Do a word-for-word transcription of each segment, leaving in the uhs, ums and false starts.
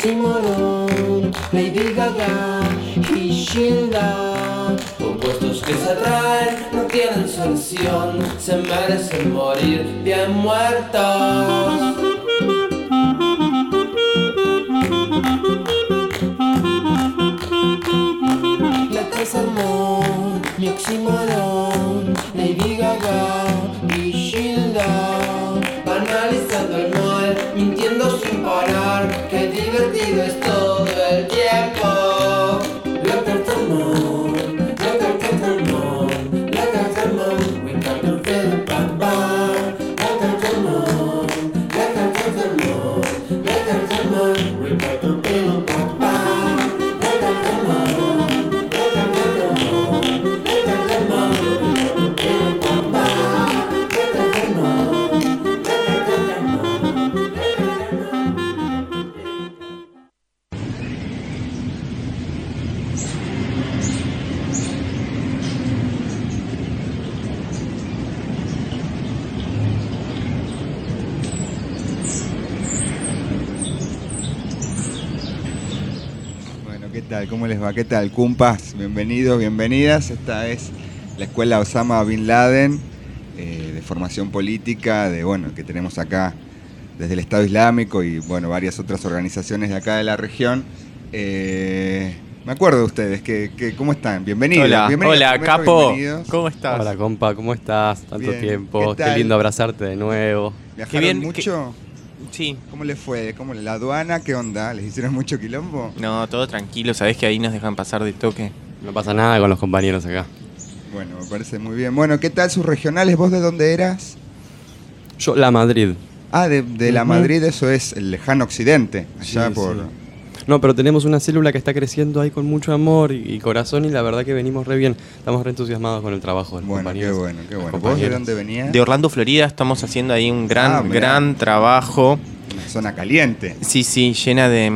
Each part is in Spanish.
Oxymoron, Lady Gaga y Gilda. Opuestos que se atraen, no tienen solución, se merecen morir bien muertos. La casa amor, mi oxímoron, Lady Gaga y Gilda. Banalizando el mal, mintiendo sin parar, qué divertido es todo el tiempo. La carta amor, la carta amor, la carta amor, we got to feel bad bad. La carta amor, la carta amor, la carta amor, we got to feel bad bad. La carta amor, la carta amor, la carta amor, we got to feel bad bad. La carta amor. ¿Qué tal? ¿Cómo les va? ¿Qué tal, cumpas? Bienvenidos, bienvenidas. Esta es la Escuela Osama Bin Laden, eh, de formación política, de bueno, que tenemos acá desde el Estado Islámico y bueno, varias otras organizaciones de acá de la región. Eh, me acuerdo de ustedes, que, que, ¿cómo están? Bienvenidos. Hola, bienvenidos, hola, primero, Capo. bienvenidos. ¿Cómo estás? Hola, compa, ¿cómo estás? Tanto Bien. tiempo. ¿Qué Qué, tal? lindo abrazarte de nuevo. ¿Viajaron bien, mucho? Sí. ¿Cómo les fue? ¿Cómo la aduana? ¿Qué onda? ¿Les hicieron mucho quilombo? No, todo tranquilo. Sabés que ahí nos dejan pasar de toque. No pasa nada con los compañeros acá. Bueno, me parece muy bien. Bueno, ¿qué tal sus regionales? ¿Vos de dónde eras? Yo, la Madrid. Ah, de, de la Ujú. Madrid, eso es el lejano occidente, allá Sí, por... sí. No, pero tenemos una célula que está creciendo ahí con mucho amor y, y corazón y la verdad que venimos re bien. Estamos re entusiasmados con el trabajo de los Bueno, qué compañeros. bueno, qué bueno. Los ¿Vos de compañeros. dónde venías? De Orlando, Florida, estamos haciendo ahí un gran, Ah, mirá. gran trabajo. Una zona caliente. Sí, sí, llena de,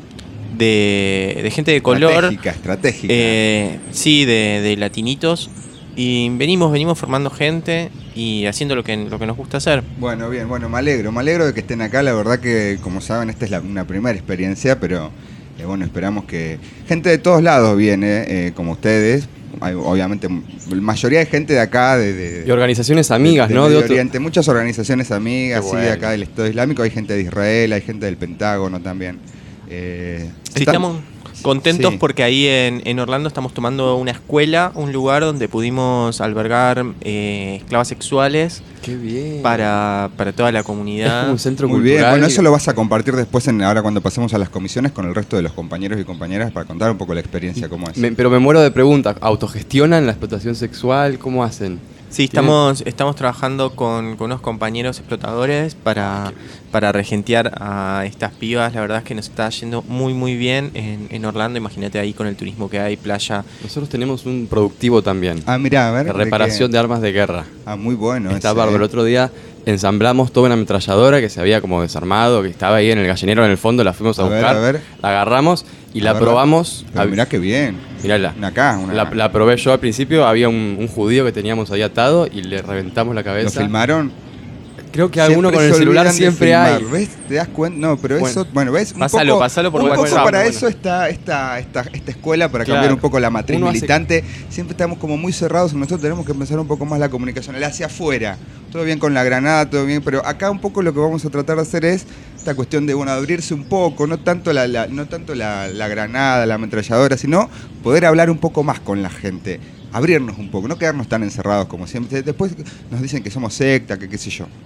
de, de gente de color. Estratégica, estratégica. Eh, sí, de, de latinitos. Y venimos, venimos formando gente y haciendo lo que, lo que nos gusta hacer. Bueno, bien, bueno, me alegro, me alegro de que estén acá. La verdad que, como saben, esta es la- una primera experiencia, pero eh, bueno, esperamos que... Gente de todos lados viene, eh, como ustedes. Hay, obviamente, la mayoría de gente de acá, de... de Y organizaciones amigas, de, ¿no? De De Medio otro... Oriente, muchas organizaciones amigas, Qué sí, de bueno. acá del Estado Islámico. Hay gente de Israel, hay gente del Pentágono también. Eh, Sí, está- estamos contentos sí. porque ahí en, en Orlando estamos tomando una escuela, un lugar donde pudimos albergar eh, esclavas sexuales Qué bien. para, para toda la Es como comunidad. un centro Muy cultural. bien, bueno, eso lo vas a compartir después en, ahora cuando pasemos a las comisiones con el resto de los compañeros y compañeras para contar un poco la experiencia, cómo es. Me- pero me muero de preguntas. ¿Autogestionan la explotación sexual? ¿Cómo hacen? Sí, estamos, estamos trabajando con, con unos compañeros explotadores para, para regentear a estas pibas. La verdad es que nos está yendo muy muy bien en, en Orlando. Imagínate ahí con el turismo que hay, playa. Nosotros tenemos un productivo también. Ah, mirá, a ver. de ¿de reparación qué? de armas de guerra. Ah, muy bueno. Está ese, bárbaro. El ¿eh? otro día ensamblamos toda una ametralladora que se había como desarmado, que estaba ahí en el gallinero en el fondo, la fuimos a, A ver, buscar, a ver. la agarramos y A la ver, probamos. Pero Hab- mirá qué bien. Mirala. Una acá, una... La, la probé yo al principio, había un, un judío que teníamos ahí atado y le reventamos la ¿Lo cabeza. filmaron? Creo que alguno Siempre con el se celular olvidan de siempre filmar, hay. ¿Ves? ¿Te das cuenta? No, pero Bueno. eso, bueno, ¿ves? Un Pásalo, poco, pásalo por un poco WhatsApp, para bueno. eso está esta, esta, esta, esta escuela, para Claro. cambiar un poco la matriz Uno hace- militante. Siempre estamos como muy cerrados, nosotros tenemos que pensar un poco más la comunicación, el hacia afuera. Todo bien con la granada, todo bien, pero acá un poco lo que vamos a tratar de hacer es esta cuestión de, bueno, abrirse un poco, no tanto la, la- no tanto la, la granada, la ametralladora, sino poder hablar un poco más con la gente, abrirnos un poco, no quedarnos tan encerrados como siempre. Después nos dicen que somos secta, que qué sé yo.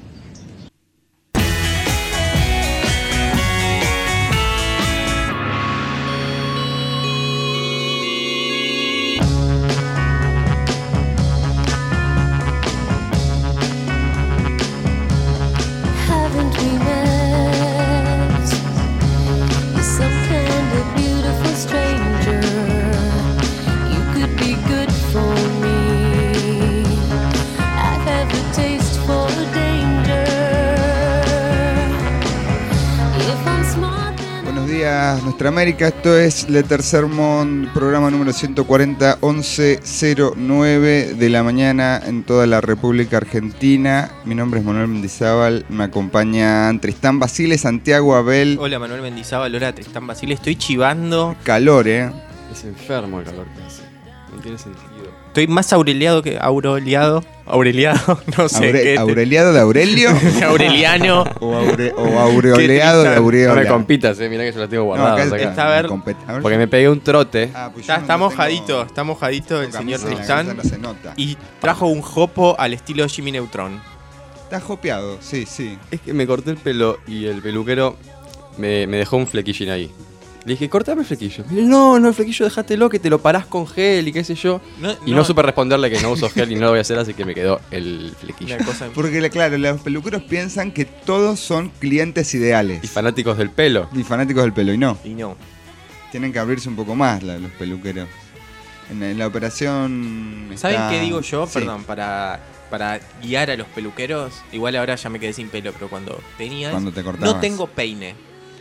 Haven't we met? You're some kind of beautiful stranger. You could be good for me. I have a taste for danger. If I'm smart, then Bueno, Buenos días, Nuestra América. Esto es Le Tercer Mond, programa número ciento cuarenta, once cero nueve de la mañana en toda la República Argentina. Mi nombre es Manuel Mendizábal, me acompañan Tristán Basile, Santiago Abel. Hola Manuel Mendizábal, hola Tristán Basile. Estoy chivando. Calor, ¿eh? Es enfermo el calor que hace. No tiene sentido. Estoy más aureliado que aureliado. Aureliado, no sé Aure- qué. ¿Aureliado de Aurelio? Aureliano. ¿O, aure- o aureoleado de Qué No Aureola? me compitas, eh, mirá que yo la tengo No, guardada. acá o sea que- está a ver. compet- a ver porque si- me pegué un trote. Ah, pues yo Está, no está tengo- mojadito, está mojadito el tengo señor camisa, la Tristán. camisa no se nota. Y trajo un jopo al estilo Jimmy Neutron. Está jopeado, sí, sí. Es que me corté el pelo y el peluquero me, me dejó un flequillín ahí. Le dije, cortame el flequillo. Me dice, no, no, el flequillo dejátelo, que te lo parás con gel y qué sé yo. No, Y no, supe responderle que no uso gel y no lo voy a hacer, así que me quedó el flequillo. Una cosa- Porque, claro, los peluqueros piensan que todos son clientes ideales Y fanáticos del pelo. y fanáticos del pelo, y no. Y no. Tienen que abrirse un poco más la- los peluqueros. En, en la operación. ¿Saben está- qué digo yo? Sí. Perdón, para, para guiar a los peluqueros. Igual ahora ya me quedé sin pelo, pero cuando tenías. Cuando te cortabas. No tengo peine.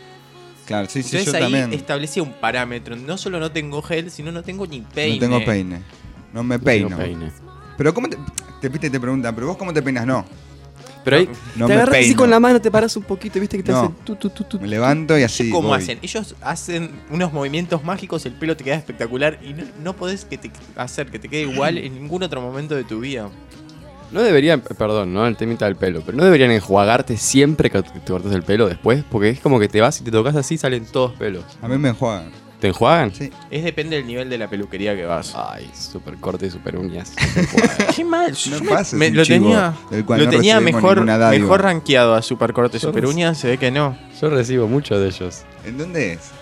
Claro, sí, sí, Entonces yo ahí también. establecía un parámetro. No solo no tengo gel, sino no tengo ni peine. No tengo peine. No me No peino. tengo peine. Pero ¿cómo te, te, viste, te preguntan, ¿pero vos cómo te peinas? No. Pero ahí No te me agarras así peino. con la mano, te paras un poquito, viste que te No. hacen tu, tu, tu, tu, Me levanto y así. ¿Cómo voy. hacen? Ellos hacen unos movimientos mágicos, el pelo te queda espectacular y no, no podés que te, hacer que te quede igual en ningún otro momento de tu vida. No deberían, perdón, no el temita del pelo, pero no deberían enjuagarte siempre que te cortes el pelo después, porque es como que te vas y te tocas así, salen todos pelos. A mí me enjuagan. ¿Te enjuagan? Sí. Es depende del nivel de la peluquería que vas. Ay, super corte, super uñas. Qué mal. No yo me- pases me- un lo chivo tenía, del cual lo no tenía recibimos mejor, ninguna dádiva. mejor rankeado a Supercorte Yo Super reci- Uñas, se ve que no. Yo recibo mucho de ellos. ¿En dónde es?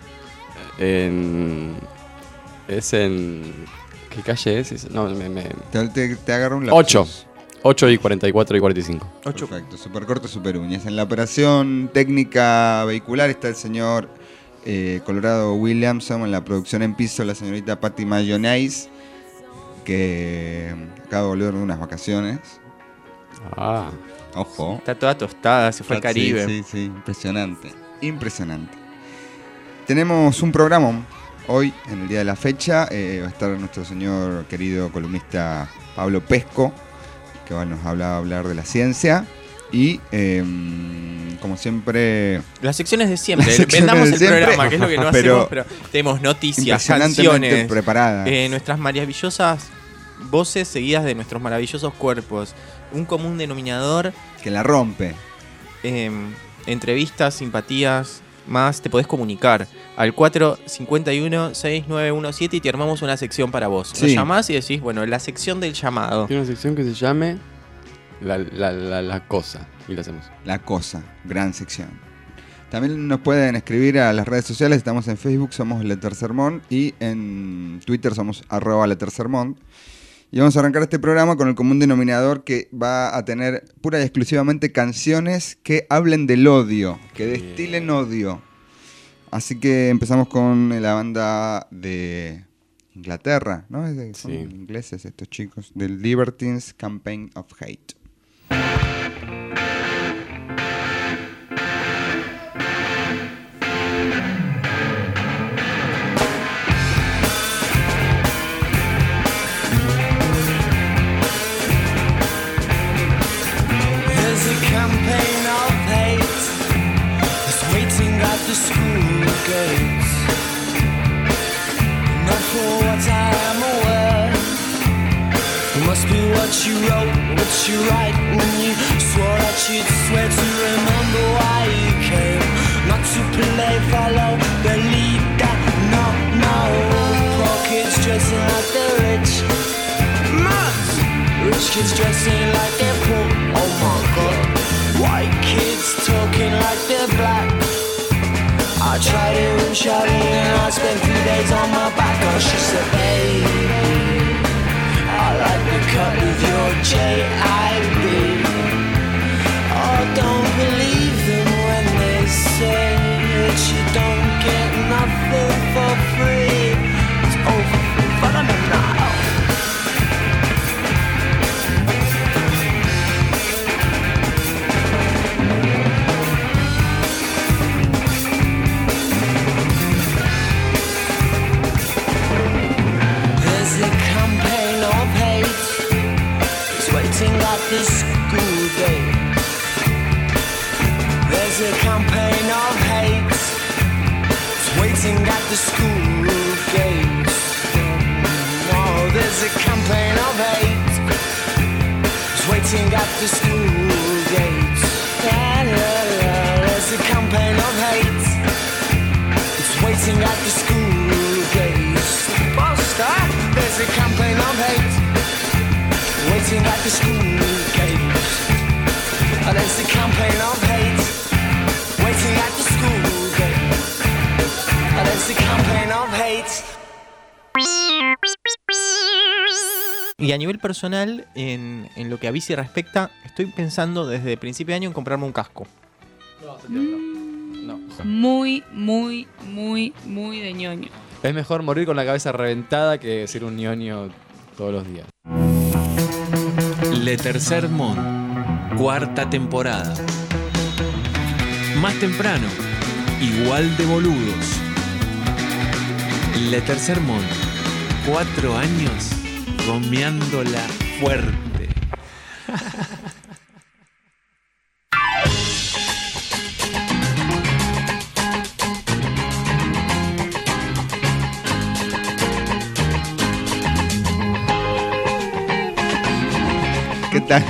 En... Es en... ¿Qué calle es? Es- No, me... me... Te, te, te agarro un lapsus. ocho. ocho y cuarenta y cuatro y cuarenta y cinco. Ocho. Perfecto, super corto, super uñas. En la operación técnica vehicular está el señor eh, Colorado Williamson. En la producción en piso, la señorita Patty Mayonnaise, que acaba de volver de unas vacaciones. Ah. Ojo. Está toda tostada, se fue al Caribe. Sí, sí, sí, impresionante. Impresionante. Tenemos un programa hoy, en el día de la fecha. Eh, va a estar nuestro señor querido columnista Pablo Pesco, que va, nos habla, va a hablar de la ciencia. Y, eh, como siempre, Las secciones de siempre. Las secciones Vendamos de el siempre, programa, que es lo que no pero hacemos, pero tenemos noticias, impresionantemente canciones, preparadas. eh, nuestras maravillosas voces seguidas de nuestros maravillosos cuerpos. Un común denominador, que la rompe. eh, entrevistas, simpatías, más te podés comunicar al cuatro cinco uno, seis nueve uno siete y te armamos una sección para vos. Sí. Nos llamás y decís, bueno, la sección del llamado. Tiene una sección que se llame La, la, la, la cosa. Y la hacemos. La cosa, gran sección. También nos pueden escribir a las redes sociales. Estamos en Facebook, somos Le Tercer Mond, y en Twitter somos arroba Le Tercer Mond. Y vamos a arrancar este programa con el común denominador, que va a tener pura y exclusivamente canciones que hablen del odio, que destilen odio. Así que empezamos con la banda de Inglaterra, ¿no? Es de- son Sí. ingleses estos chicos, del Libertines Campaign of Hate. There's a campaign of hate that's waiting at the school gates. Not for what I am aware. It must be what you wrote, what you write when you swore that you'd swear to remember why you came. Not to play, follow the leader. No, no. Poor kids dressing like they're rich. Must. Rich kids dressing like they're poor. Oh my god. White kids talking like they're black. I tried it with Charlie and I spent three days on my back. Oh, she said, baby, I like the cut of your J I B. Oh, don't believe them when they say that you don't get nothing for free. It's over, but I'm in now. campaign of hate. It's waiting at the school gates. Oh, there's a campaign of hate. It's waiting at the school gates. La, la, la. There's a campaign of hate. It's waiting at the school gates. Poster, there's a campaign of hate. Waiting at the school gates. Oh, there's a campaign of hate. Waiting at the school gates. Oh, there's a campaign of hate. Y a nivel personal, en, en lo que a bici respecta, estoy pensando desde principio de año en comprarme un casco. No. Muy, muy, muy, muy de ñoño. Es mejor morir con la cabeza reventada que ser un ñoño todos los días. Le Tercer Mon, cuarta temporada. Más temprano, igual de boludos. Le Tercer Mon, cuatro años gomeándola fuerte. ¿Qué tal?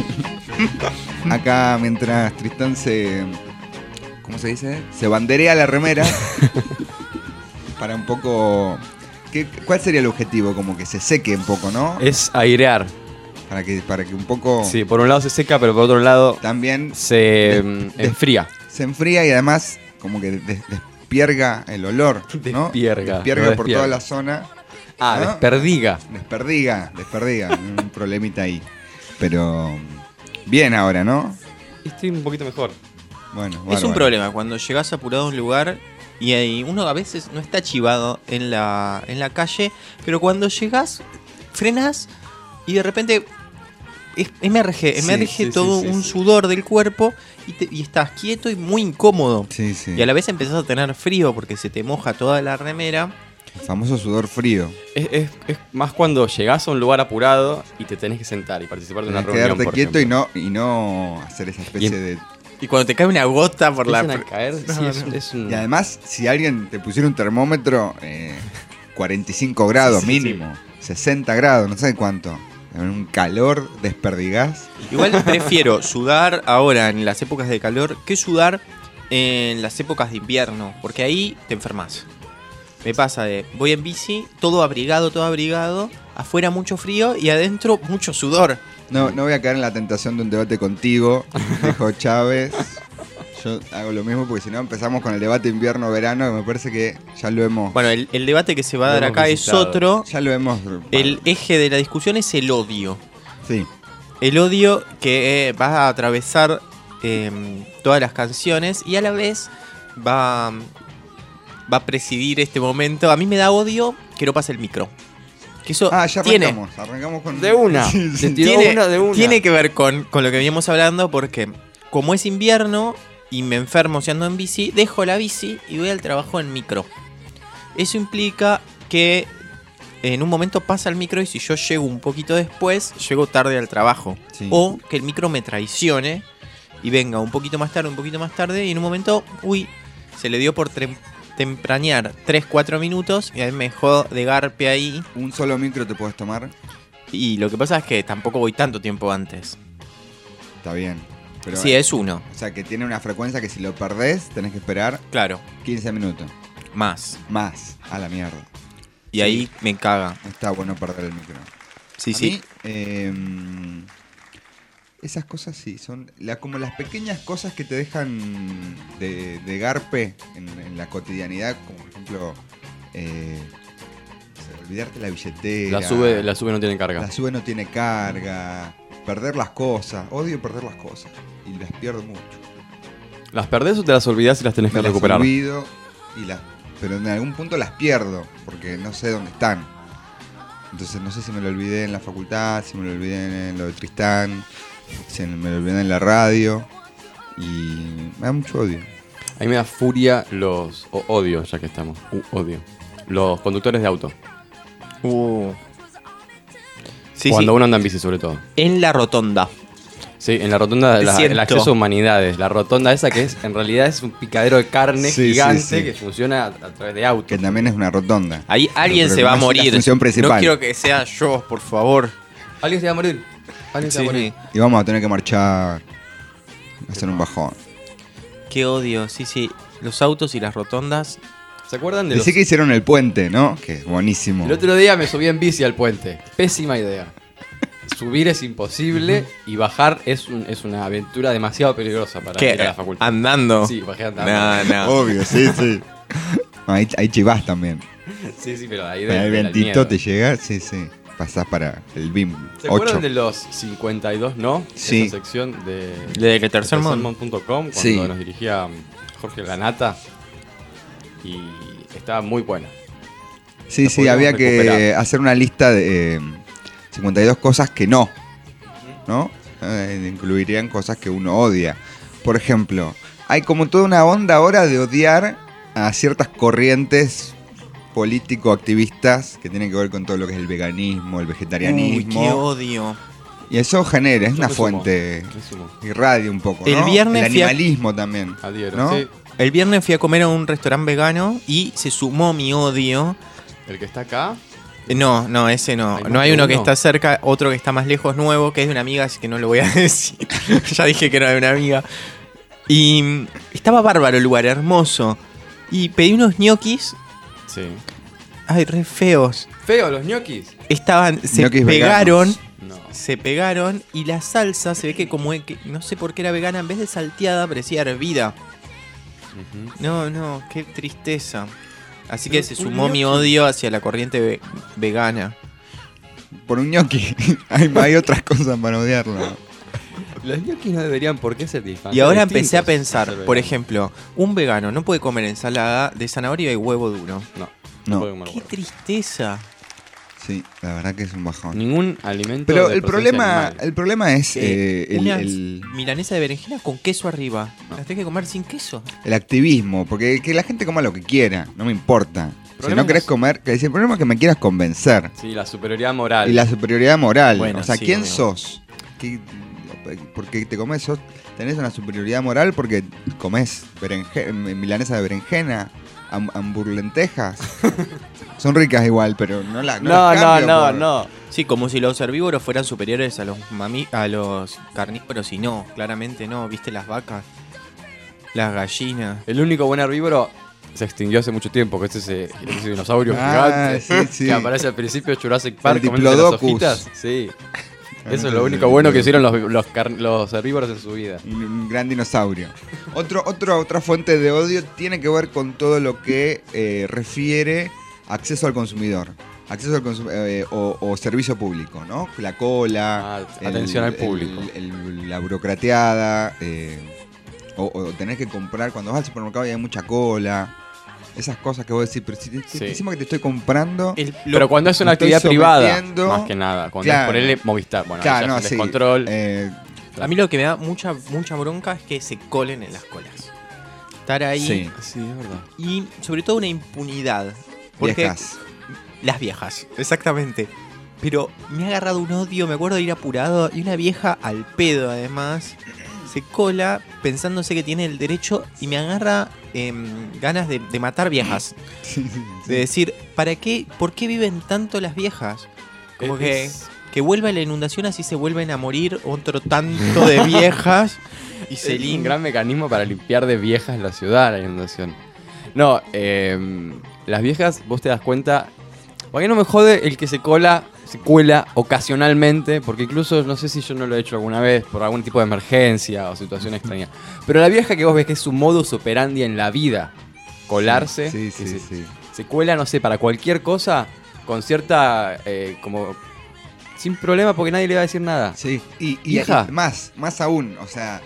Acá mientras Tristán se... ¿Cómo se dice? Se banderea la remera. Para un poco... ¿Qué, ¿Cuál sería el objetivo? Como que se seque un poco, ¿no? Es airear. Para que, para que un poco... Sí, por un lado se seca, pero por otro lado También se de- mm, de- enfría. se enfría y además como que des- despierga el olor, ¿no? Despierga, Despierga no por despierga. toda la zona. Ah, ¿no? desperdiga. Desperdiga, desperdiga. Un problemita ahí. Pero bien ahora, ¿no? Estoy un poquito mejor. Bueno, Es un bárbaro. problema cuando llegas apurado a un lugar y ahí uno a veces no está chivado en la, en la calle, pero cuando llegas, frenas y de repente es- emerge, Sí, emerge sí, sí, todo sí, un sí. sudor del cuerpo y, te- y estás quieto y muy incómodo. Sí, sí. Y a la vez empezás a tener frío porque se te moja toda la remera. El famoso sudor frío. Es, es- es más cuando llegás a un lugar apurado y te tenés que sentar y participar de una Tenés que reunión, quedarte por quieto y ejemplo. no, y no hacer esa especie Y- de... Y cuando te cae una gota por la... Empiezan a caer, sí, No, es, no. es un... Y además, si alguien te pusiera un termómetro, eh, cuarenta y cinco grados Sí, sí, mínimo, sesenta grados, no sé cuánto. En un calor desperdigás. Igual prefiero sudar ahora en las épocas de calor que sudar en las épocas de invierno, porque ahí te enfermas. Me pasa de, voy en bici, todo abrigado, todo abrigado, afuera mucho frío y adentro mucho sudor. No, no voy a caer en la tentación de un debate contigo, dijo Chávez. Yo hago lo mismo porque si no empezamos con el debate invierno-verano, que me parece que ya lo hemos... Bueno, el, el debate que se va a Lo dar hemos acá es visitado. otro. Ya lo hemos... El eje de la discusión es el odio. Sí. El odio que eh, va a atravesar eh, todas las canciones y a la vez va, va a presidir este momento. A mí me da odio que no pase el micro. Que eso Ah, ya tiene, arrancamos. Arrancamos con... De una. Sí, sí. Te tiró tiene, una de una. tiene que ver con, con lo que veníamos hablando porque como es invierno y me enfermo si ando en bici, dejo la bici y voy al trabajo en micro. Eso implica que en un momento pasa el micro y si yo llego un poquito después, llego tarde al trabajo. Sí. O que el micro me traicione y venga un poquito más tarde, un poquito más tarde y en un momento, uy, se le dio por trem- tempranear tres cuatro minutos y a mí me dejó de garpe ahí. Un solo micro te puedes tomar. Y lo que pasa es que tampoco voy tanto tiempo antes. Está bien. Pero, Sí, es uno, O sea, que tiene una frecuencia que si lo perdés, tenés que esperar claro, quince minutos. más. Más. A la mierda. Y Sí. ahí me caga. Está bueno perder el micro. Sí, A sí. mí, eh, esas cosas sí, son la- como las pequeñas cosas que te dejan de, de garpe en, en la cotidianidad, como por ejemplo, eh, no sé, olvidarte la billetera. La sube, la sube no tiene carga. La sube no tiene carga, perder las cosas, odio perder las cosas y las pierdo mucho. ¿Las perdés o te las olvidás y las tenés que Me las recuperar? olvido y las, pero en algún punto las pierdo porque no sé dónde están. Entonces no sé si me lo olvidé en la facultad, si me lo olvidé en lo de Tristán, si me lo olvidé en la radio y me da mucho odio. A mí me da furia los... o odio, ya que estamos. Uh, odio. Los conductores de auto. Uh. Sí, Cuando sí. uno anda en bici, sobre todo. En la rotonda. Sí, en la rotonda del Siento. acceso a humanidades. La rotonda esa que es, en realidad es un picadero de carne Sí, gigante sí, sí. que funciona a, a través de autos. Que también es una rotonda. Ahí alguien Pero se no va a es la morir. función principal. No quiero que sea yo, por favor. ¿Alguien se va a morir? ¿Alguien se va a morir? Y vamos a tener que marchar. Hacer un bajón. Qué odio, sí, sí. Los autos y las rotondas. ¿Se acuerdan de los... Decí que hicieron el puente, ¿no? Que es buenísimo. El otro día me subí en bici al puente. Pésima idea. Subir es imposible y bajar es, un- es una aventura demasiado peligrosa para ¿Qué? ir a la facultad. ¿Andando? Sí, bajé andando. No, no. Obvio, sí, sí. Ahí, ahí chivás también. Sí, sí, pero ahí Ahí de, el del vientito miedo. te llega, sí, sí. Pasás para el B I M ¿Se acuerdan ocho. de los cincuenta y dos no? Sí. Esa sección de, ¿De que Tercer Mundo? punto com cuando Sí. nos dirigía Jorge Lanata y estaba muy buena. Sí, Lo sí, podríamos había que recuperar. hacer una lista de eh, cincuenta y dos cosas que no, ¿no? Eh, incluirían cosas que uno odia. Por ejemplo, hay como toda una onda ahora de odiar a ciertas corrientes político-activistas que tienen que ver con todo lo que es el veganismo, el Uy, vegetarianismo. qué odio. Y eso genera, es Yo una me sumo, fuente, me sumo. irradia un poco, El ¿no? viernes El fui a- animalismo también, Adhiero, ¿no? sí. El viernes fui a comer a un restaurante vegano y se sumó mi odio. El que está acá, Eh, No, no, ese no. ¿Hay más No hay que uno que uno? está cerca, otro que está más lejos, nuevo, que es de una amiga, así que no lo voy a decir. Ya dije que era de una amiga. Y mm, estaba bárbaro el lugar, hermoso. Y pedí unos ñoquis, sí. ay, re feos. Feo, los ñoquis. Estaban, se Ñoquis pegaron, veganos. No. se pegaron y la salsa se ve que como, que, no sé por qué era vegana, en vez de salteada parecía hervida. Ujú. No, no, qué tristeza. Así que Un- se un sumó mi gnocchi. odio hacia la corriente ve- vegana. Por un ñoqui. hay, hay otras cosas para odiarlo. Los ñoquis no deberían por qué ser diferentes. Y ahora empecé a distintos pensar, ser por veganos. ejemplo, un vegano no puede comer ensalada de zanahoria y huevo duro. No, No. puede comer Qué huevo. tristeza. Sí, la verdad que es un bajón. Ningún alimento. Pero de el procedencia problema, animal. el problema es Eh, eh, el, una el- milanesa de berenjena con queso arriba. No. Las tenés que comer sin queso. el activismo, porque que la gente coma lo que quiera, no me importa. Si Problema no querés es- comer, que dice, el problema es que me quieras convencer. Sí, la superioridad moral. Y la superioridad moral. Bueno, o sea, sí, ¿quién obvio. sos? ¿Qué- porque te comes, sos, tenés una superioridad moral porque comés berenje- milanesa de berenjena, ham- hamburlentejas. Son ricas igual, pero no la no, No, las no, cambio no, por- no. Sí, como si los herbívoros fueran superiores a los mami a los carnívoros y no, claramente no. ¿Viste las vacas? Las gallinas. El único buen herbívoro se extinguió hace mucho tiempo, que es ese, ese dinosaurio Ah, gigante sí, sí. que aparece al principio de Jurassic Park comiendo las Diplodocus. hojitas. Sí. Ah, Eso es no, lo el único bueno que hicieron Diplodocus. los, los, car- los herbívoros en su vida. Un, un gran dinosaurio. Otro, otro, otra fuente de odio tiene que ver con todo lo que eh, refiere acceso al consumidor. Acceso al consum- eh, o, o servicio público, ¿no? La cola, Ah, atención al público. el- el- la burocrateada, eh, o, o tener que comprar cuando vas al supermercado y hay mucha cola. Esas cosas que vos decís, pero si te, Sí. decimos que te estoy comprando. El- Pero cuando es una me estoy actividad privada, sometiendo- más que nada. Cuando Claro. es ponerle Movistar. Bueno, Claro, ahí ya no, es un sí. descontrol. Eh, A mí lo que me da mucha, mucha bronca es que se colen en las colas. Estar ahí sí, Sí, es verdad. y sobre todo una impunidad. Porque viejas. las viejas, exactamente. Pero me ha agarrado un odio, me acuerdo de ir apurado y una vieja al pedo además se cola pensándose que tiene el derecho y me agarra em, ganas de, de matar viejas. De decir, ¿para qué? ¿Por qué viven tanto las viejas? Como Es- que, es- que vuelva la inundación así se vuelven a morir otro tanto de viejas y se Es un lim- gran mecanismo para limpiar de viejas la ciudad, la inundación. No, eh, las viejas, vos te das cuenta. ¿Por qué no me jode el que se cola, se cuela ocasionalmente? Porque incluso, no sé si yo no lo he hecho alguna vez por algún tipo de emergencia o situación extraña. Pero la vieja que vos ves que es su modus operandi en la vida, colarse, Sí, que sí, se, sí. se cuela, no sé, para cualquier cosa, con cierta, eh, como, sin problema porque nadie le va a decir nada. Sí, y, y- Vieja. y más, más aún, o sea,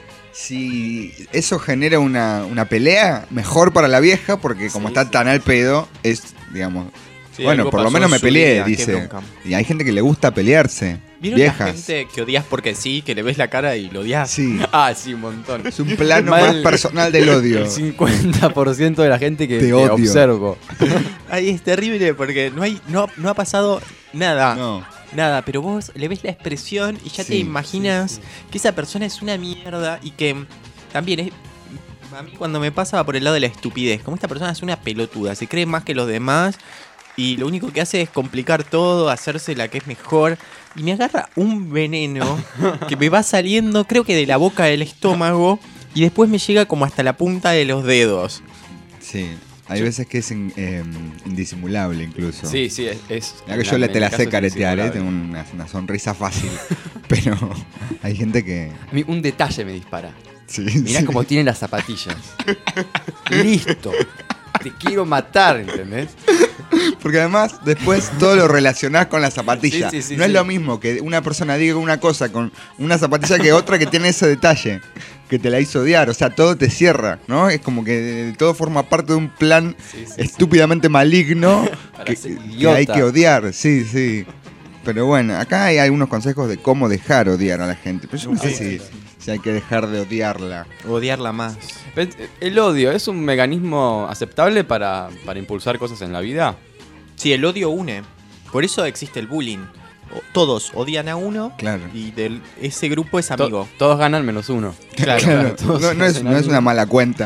si eso genera una, una pelea, mejor para la vieja, porque como Sí, está sí. tan al pedo, es, digamos, Sí, bueno, algo por lo pasó menos en me su peleé, vida, qué dice. bronca. Y hay gente que le gusta pelearse, ¿Vieron viejas. la gente que odias porque sí, que le ves la cara y lo odias? Sí, Ah, sí, un montón. es un plano Mal- más personal del odio. El cincuenta por ciento de la gente que, Te que odio. observo. Ay, es terrible porque no hay, no, no ha pasado nada. No. nada, pero vos le ves la expresión y ya Sí, te imaginas sí, sí. que esa persona es una mierda y que mm, también es... A mí cuando me pasaba por el lado de la estupidez, como esta persona es una pelotuda, se cree más que los demás y lo único que hace es complicar todo, hacerse la que es mejor. Y me agarra un veneno que me va saliendo, creo que de la boca del estómago, y después me llega como hasta la punta de los dedos. Sí, hay veces que es in- eh, indisimulable incluso. Sí, sí, es. es Mirá que en yo le en te mi la caso sé es caretear, ¿eh? indisimulable. Tengo una, una sonrisa fácil. Pero hay gente que. A mí un detalle me dispara. Sí, Mirá sí. cómo tiene las zapatillas. Listo. Te quiero matar, ¿entendés? Porque además después todo lo relacionás con la zapatilla. Sí, sí, sí, no es sí. lo mismo que una persona diga una cosa con una zapatilla que otra que tiene ese detalle, que te la hizo odiar. O sea, todo te cierra, ¿no? Es como que todo forma parte de un plan Sí, sí, estúpidamente maligno Para que, ser que idiota. hay que odiar. Sí, sí. Pero bueno, acá hay algunos consejos de cómo dejar odiar a la gente. Pero yo no sé si, si hay que dejar de odiarla. Odiarla más. Pero, eh, ¿el odio es un mecanismo aceptable para, para impulsar cosas en la vida? Sí, el odio une. Por eso existe el bullying. O- Todos odian a uno Claro. y de ese grupo es To- amigo. todos ganan menos uno. Claro, todos no, no es, hacen no es algo. una mala cuenta.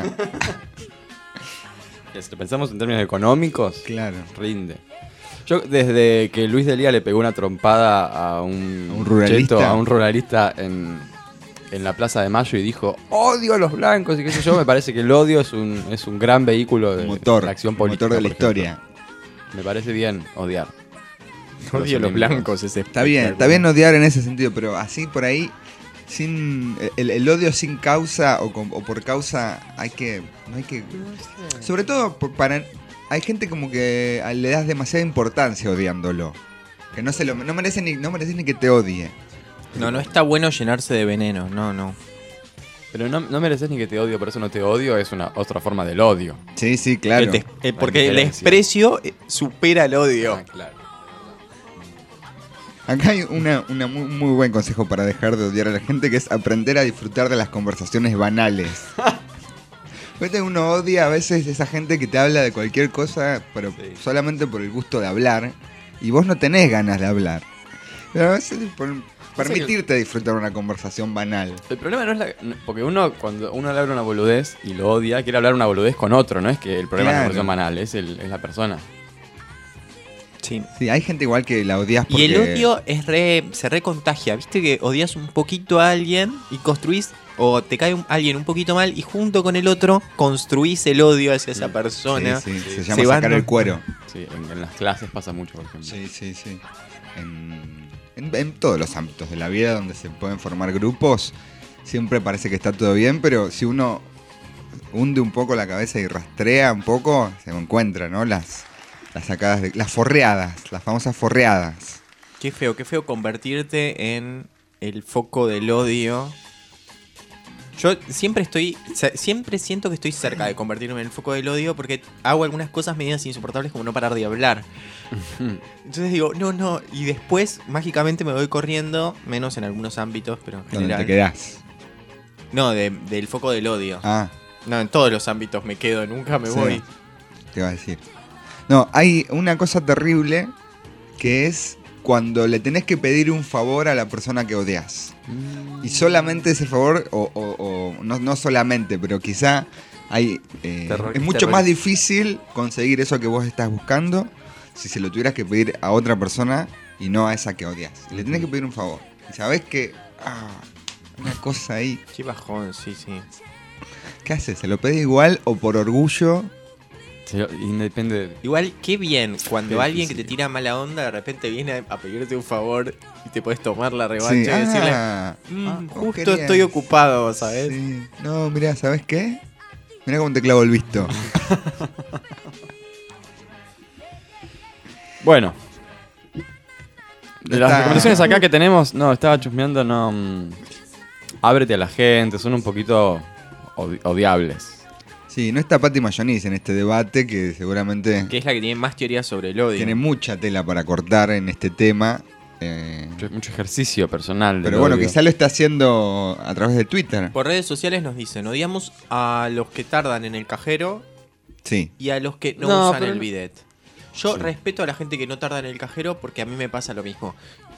Si lo pensamos en términos económicos, Claro. rinde. Yo desde que Luis Delía le pegó una trompada a un, ¿A un ruralista? cheto, a un ruralista en, en la Plaza de Mayo y dijo odio a los blancos y qué sé yo, me parece que el odio es un, es un gran vehículo de, Motor, de acción motor política. de la por ejemplo. historia. Me parece bien odiar. Odio a los blancos, ese Está bien, está bien odiar en ese sentido, pero así por ahí, sin el, el odio sin causa o, con- o por causa, hay que, no hay que, sobre todo por- para, hay gente como que le das demasiada importancia odiándolo, que no se lo, no merece ni, no mereces ni que te odie. No, no está bueno llenarse de veneno. No, no. Pero no, no mereces ni que te odio, por eso no te odio, es una otra forma del odio. Sí, sí, claro. El des- eh, porque el diferencia. desprecio eh, supera el odio. Ah, claro. Acá hay una, una muy, muy buen consejo para dejar de odiar a la gente, que es aprender a disfrutar de las conversaciones banales. Viste, uno odia a veces esa gente que te habla de cualquier cosa, pero Sí. solamente por el gusto de hablar, y vos no tenés ganas de hablar. Pero a veces por permitirte disfrutar una conversación banal. El problema no es la... no- porque uno, cuando uno habla una boludez y lo odia, quiere hablar una boludez con otro, no es que el problema Claro. es la conversación banal, es, el, es la persona. Sí. Sí, hay gente igual que la odias porque... Y el odio es re, se recontagia. Viste que odias un poquito a alguien y construís, o te cae un- alguien un poquito mal y junto con el otro construís el odio hacia esa persona. Sí, sí, se Se llama van sacar no- el cuero. Sí, en, en las clases pasa mucho, por ejemplo. Sí, sí, sí. En, en- en todos los ámbitos de la vida donde se pueden formar grupos, siempre parece que está todo bien, pero si uno hunde un poco la cabeza y rastrea un poco, se encuentra, ¿no? Las, las sacadas de, las forreadas, las famosas forreadas. Qué feo, qué feo convertirte en el foco del odio. Yo siempre estoy, se- siempre siento que estoy cerca de convertirme en el foco del odio porque hago algunas cosas medidas insoportables como no parar de hablar. Entonces digo, no, no, y después mágicamente me voy corriendo, menos en algunos ámbitos, pero en Donde general. te quedás. No, de- del foco del odio. Ah, No, en todos los ámbitos me quedo, nunca me sí, voy. te iba a decir. No, hay una cosa terrible que es cuando le tenés que pedir un favor a la persona que odias. Y solamente ese favor, o, o- o no, no solamente, pero quizá hay, eh, Terrorista, es mucho más terrorista. difícil conseguir eso que vos estás buscando si se lo tuvieras que pedir a otra persona y no a esa que odias. Y le tenés que pedir un favor. Y sabés que, ah, una cosa ahí. Qué bajón, sí, sí. ¿Qué haces? ¿Se lo pedís igual o por orgullo? Sí, y depende de... Igual, qué bien cuando Qué alguien que te difícil. tira mala onda de repente viene a pedirte un favor y te puedes tomar la revancha Sí, y decirle, ah, "Mm, ah, vos justo querías". estoy ocupado, ¿sabes? Sí. No, mirá, ¿sabes qué? Mirá cómo te clavo el visto. Bueno. De las Está- recomendaciones acá que tenemos, no, estaba chusmeando, no... mm, ábrete a la gente, son un poquito odi- odiables. Sí, no está Patti Mayonis en este debate que seguramente Que es la que tiene más teorías sobre el odio. tiene mucha tela para cortar en este tema. eh, Mucho, mucho ejercicio personal. del pero bueno, odio. quizá lo está haciendo a través de Twitter. Por redes sociales nos dicen, odiamos a los que tardan en el cajero Sí. y a los que no, No, usan pero el no- bidet. Yo Sí. respeto a la gente que no tarda en el cajero porque a mí me pasa lo mismo.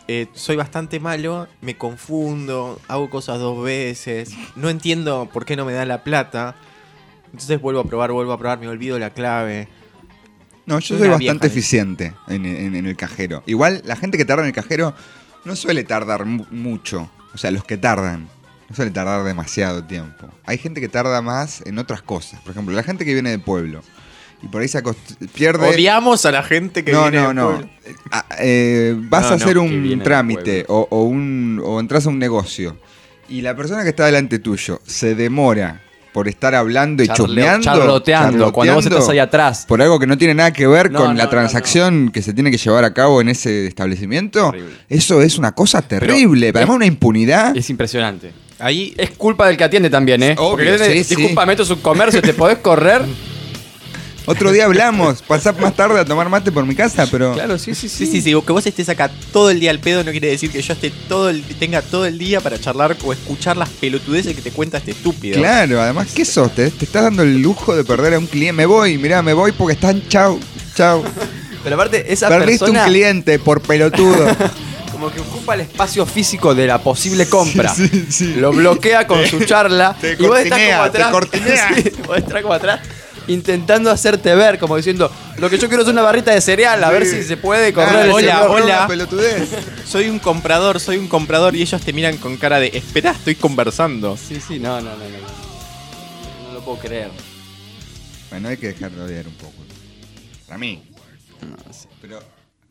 eh, soy bastante malo, me confundo, hago cosas dos veces, no entiendo por qué no me da la plata. Entonces vuelvo a probar, vuelvo a probar, me olvido la clave. No, yo Soy soy una bastante vieja, eficiente en, en- en el cajero. Igual, la gente que tarda en el cajero no suele tardar mu- mucho. O sea, los que tardan. No suele tardar demasiado tiempo. Hay gente que tarda más en otras cosas. Por ejemplo, la gente que viene del pueblo. Y por ahí se acost- pierde... Odiamos a la gente que no, viene no, del no. pueblo. Ah, eh, vas No, a no, hacer que un viene del trámite o, o, un, o entras a un negocio. Y la persona que está delante tuyo se demora por estar hablando y Charleo- chusmeando. charloteando, cuando vos estás ahí atrás. Por algo que no tiene nada que ver No, con no, la no, transacción que se tiene que llevar a cabo en ese establecimiento. Horrible. Eso es una cosa terrible. Además, una impunidad. Es impresionante. Ahí Es culpa del que atiende también, ¿eh? Obvio, Porque el que atiende, sí, sí. discúlpame, esto es un comercio, te podés correr. Otro día hablamos. Pasá más tarde a tomar mate por mi casa, pero. Claro, sí, sí, Sí, sí, sí, que vos estés acá todo el día al pedo no quiere decir que yo esté todo el, tenga todo el día para charlar o escuchar las pelotudeces que te cuenta este estúpido. Claro, además, ¿qué sos? Te, te estás dando el lujo de perder a un cliente. Me voy, mirá, me voy porque están. Chau, chau. Pero aparte, esa Perdiste persona un cliente por pelotudo. como que ocupa el espacio físico de la posible compra. Sí, sí, sí. Lo bloquea con su charla. Te y vos estás cortinea, como atrás. te cortinea. Sí, vos estás como atrás. Intentando hacerte ver, como diciendo, lo que yo quiero es una barrita de cereal, a ver si se puede correr Ah, el hola, señor. hola. Una pelotudez. Soy un comprador, soy un comprador y ellos te miran con cara de espera, estoy conversando. Sí, sí, no, no, no, no. No, no lo puedo creer. Bueno, hay que dejar de odiar un poco. Para mí. No, sí. Pero.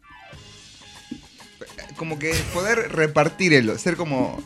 Como que poder repartir el. Ser como.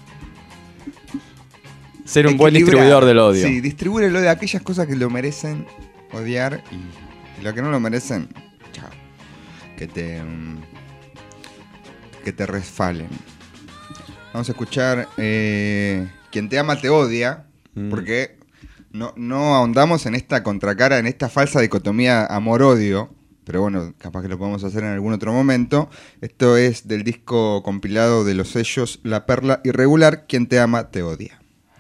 Ser un buen equilibrar. distribuidor del odio. Sí, distribuir el odio a aquellas cosas que lo merecen odiar y, y lo que no lo merecen, chao. Que te. mm, que te resfalen. Vamos a escuchar eh, Quien te ama te odia, Mm. porque no, no ahondamos en esta contracara, en esta falsa dicotomía amor-odio. Pero bueno, capaz que lo podemos hacer en algún otro momento. Esto es del disco compilado de los sellos La Perla Irregular, Quien te ama te odia.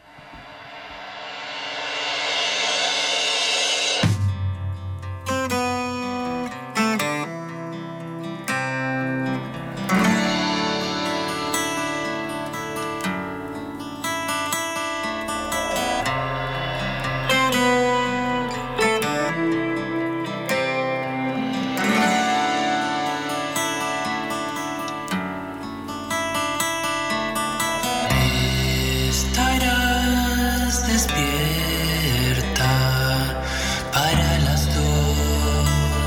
Estarás despierta para las dos.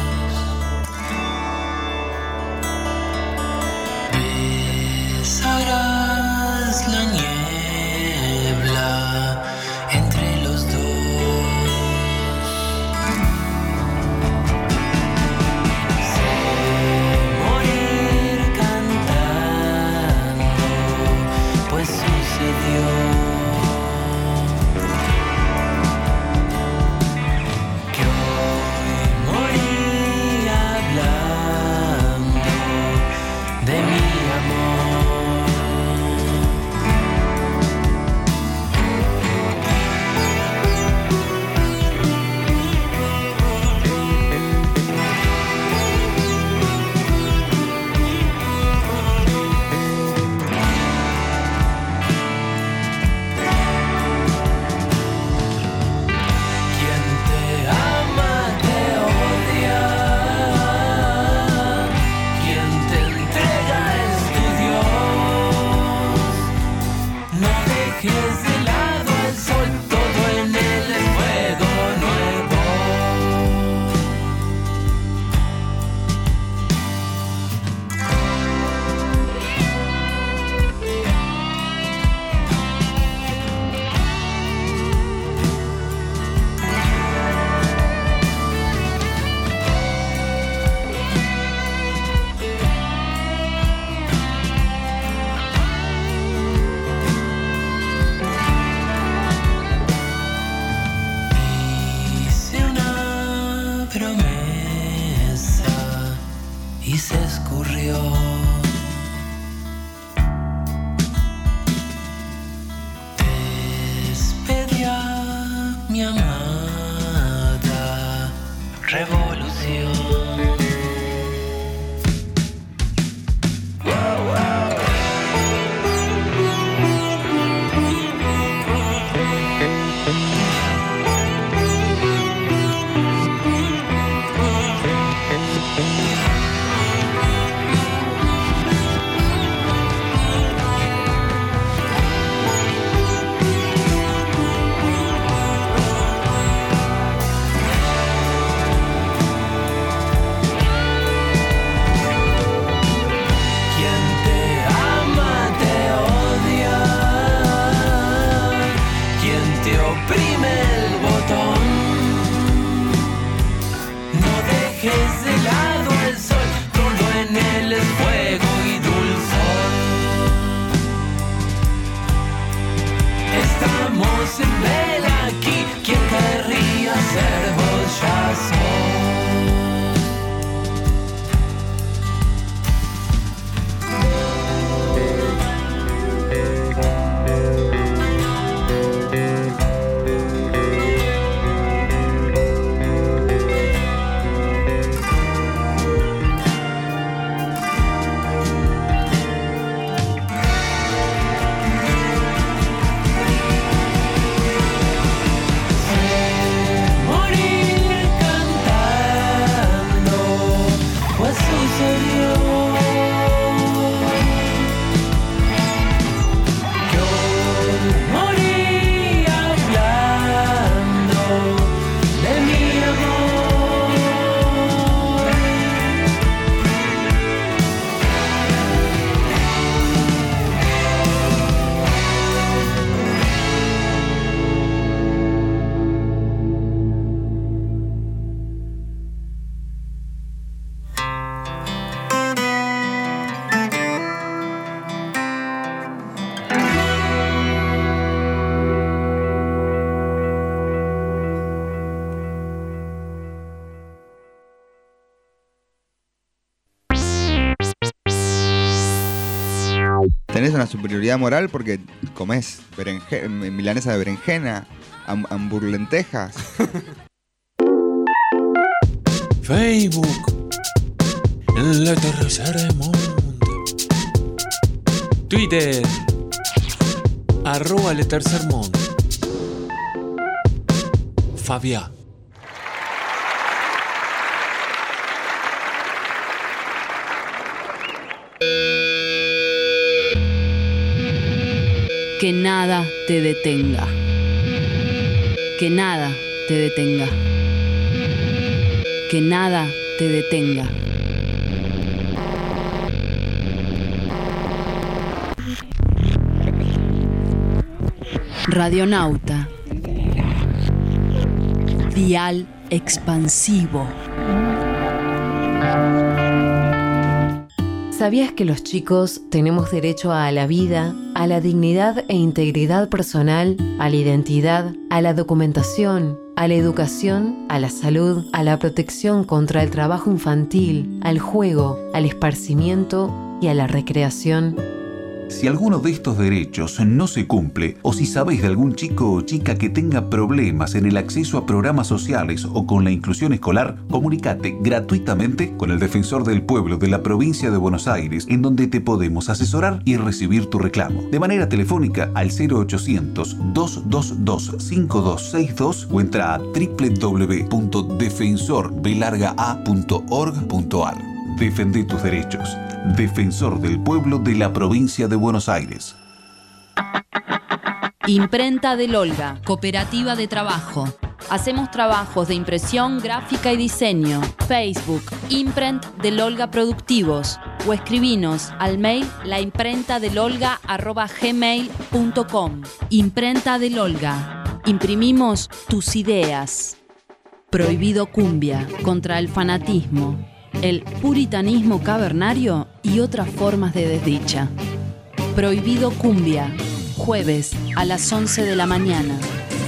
Besarás la niebla entre los dos. Morir cantando, pues sucedió. Que hoy morí hablando de mi amor. Quien te ama te odia, quien te entrega es tu Dios. No dejes de lado el sol, todo en él es fuego nuevo. Hice una promesa y se escurrió. Despedí a mi amada revolución. dejes de lado el sol, todo en él es fuego y dulzor. Estamos en vela aquí, quien querría ser vos ya sos. Tenés una superioridad moral porque comés berenge- milanesa de berenjena, ham- hamburlentejas. Facebook, el tercer mundo. Twitter, arroba el tercer mundo. Fabia. Que nada te detenga. Que nada te detenga. Que nada te detenga. Radionauta. Dial expansivo. ¿Sabías que los chicos tenemos derecho a la vida, a la dignidad e integridad personal, a la identidad, a la documentación, a la educación, a la salud, a la protección contra el trabajo infantil, al juego, al esparcimiento y a la recreación? Si alguno de estos derechos no se cumple, o si sabes de algún chico o chica que tenga problemas en el acceso a programas sociales o con la inclusión escolar, comunícate gratuitamente con el Defensor del Pueblo de la Provincia de Buenos Aires, en donde te podemos asesorar y recibir tu reclamo. De manera telefónica al cero ochocientos, dos dos dos, cinco dos seis dos o entra a doble u doble u doble u punto defensor b larga a punto org punto a r. Defende tus derechos. Defensor del Pueblo de la Provincia de Buenos Aires. Imprenta del Olga, cooperativa de trabajo. Hacemos trabajos de impresión, gráfica y diseño. Facebook, Imprent del Olga Productivos. O escribinos al mail laimprentadelolga arroba gmail punto com. Imprenta del Olga. Imprimimos tus ideas. Prohibido cumbia, contra el fanatismo, el puritanismo cavernario y otras formas de desdicha. Prohibido cumbia, jueves a las once de la mañana.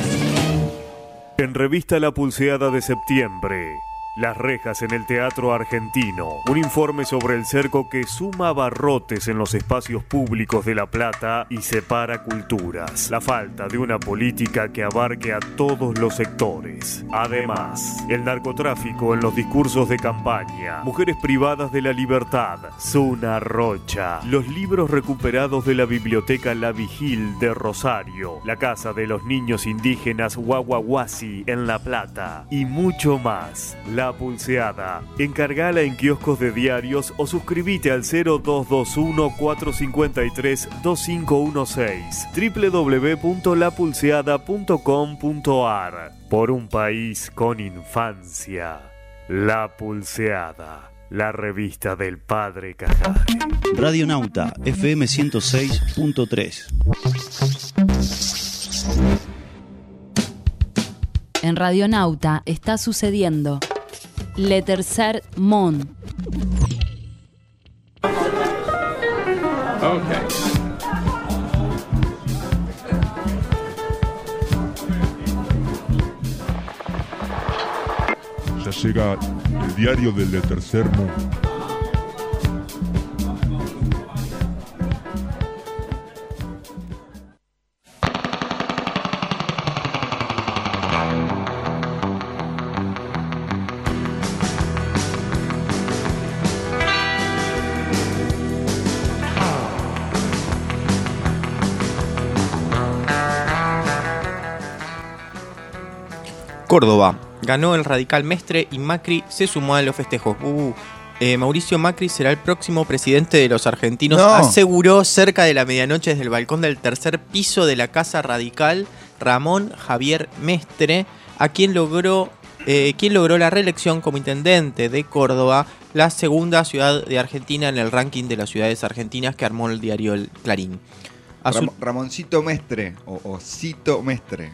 En revista La Pulseada de septiembre, las rejas en el Teatro Argentino. Un informe sobre el cerco que suma abarrotes en los espacios públicos de La Plata y separa culturas. La falta de una política que abarque a todos los sectores. Además, el narcotráfico en los discursos de campaña. Mujeres privadas de la libertad. Zuna Rocha. Los libros recuperados de la biblioteca La Vigil de Rosario. La casa de los niños indígenas Guaguaguasi en La Plata. Y mucho más. La Pulseada. Encargala en kioscos de diarios o suscribite al cero dos dos uno, cuatro cinco tres, dos cinco uno seis. doble u doble u doble u punto la pulseada punto com punto a r. Por un país con infancia. La Pulseada. La revista del Padre Cajare. Radionauta F M ciento seis punto tres. En Radionauta está sucediendo. Le Tercer Monde. Ya llega el diario del Le Tercer Mundo. Córdoba. Ganó el radical Mestre y Macri se sumó a los festejos. Uh, eh, Mauricio Macri será el próximo presidente de los argentinos, No. aseguró cerca de la medianoche desde el balcón del tercer piso de la Casa Radical Ramón Javier Mestre, a quien logró, eh, quien logró la reelección como intendente de Córdoba, la segunda ciudad de Argentina en el ranking de las ciudades argentinas que armó el diario El Clarín. A su- Ram- Ramoncito Mestre o, o Cito Mestre.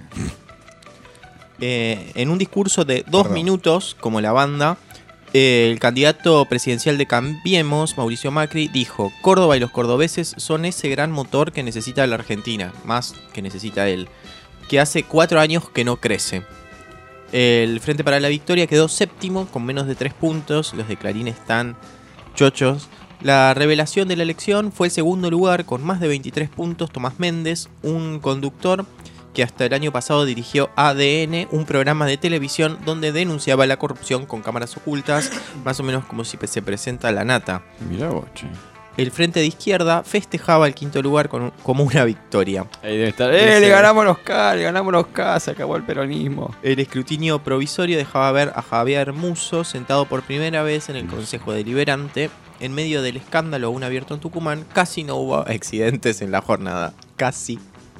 Eh, en un discurso de dos Perdón. minutos, como la banda, eh, el candidato presidencial de Cambiemos, Mauricio Macri, dijo: Córdoba y los cordobeses son ese gran motor que necesita la Argentina, más que necesita él, que hace cuatro años que no crece. El Frente para la Victoria quedó séptimo con menos de tres puntos, los de Clarín están chochos. La revelación de la elección fue el segundo lugar con más de veintitrés puntos Tomás Méndez, un conductor que hasta el año pasado dirigió A D N, un programa de televisión donde denunciaba la corrupción con cámaras ocultas, más o menos como si se presenta la nata. Mirá vos, che. El Frente de Izquierda festejaba el quinto lugar con, como una victoria. Ahí debe estar. ¡Eh, le ganamos los K! ¡Le ganamos los K! Se acabó el peronismo. El escrutinio provisorio dejaba ver a Javier Musso sentado por primera vez en el Consejo Deliberante. En medio del escándalo aún abierto en Tucumán, casi no hubo accidentes en la jornada. Casi.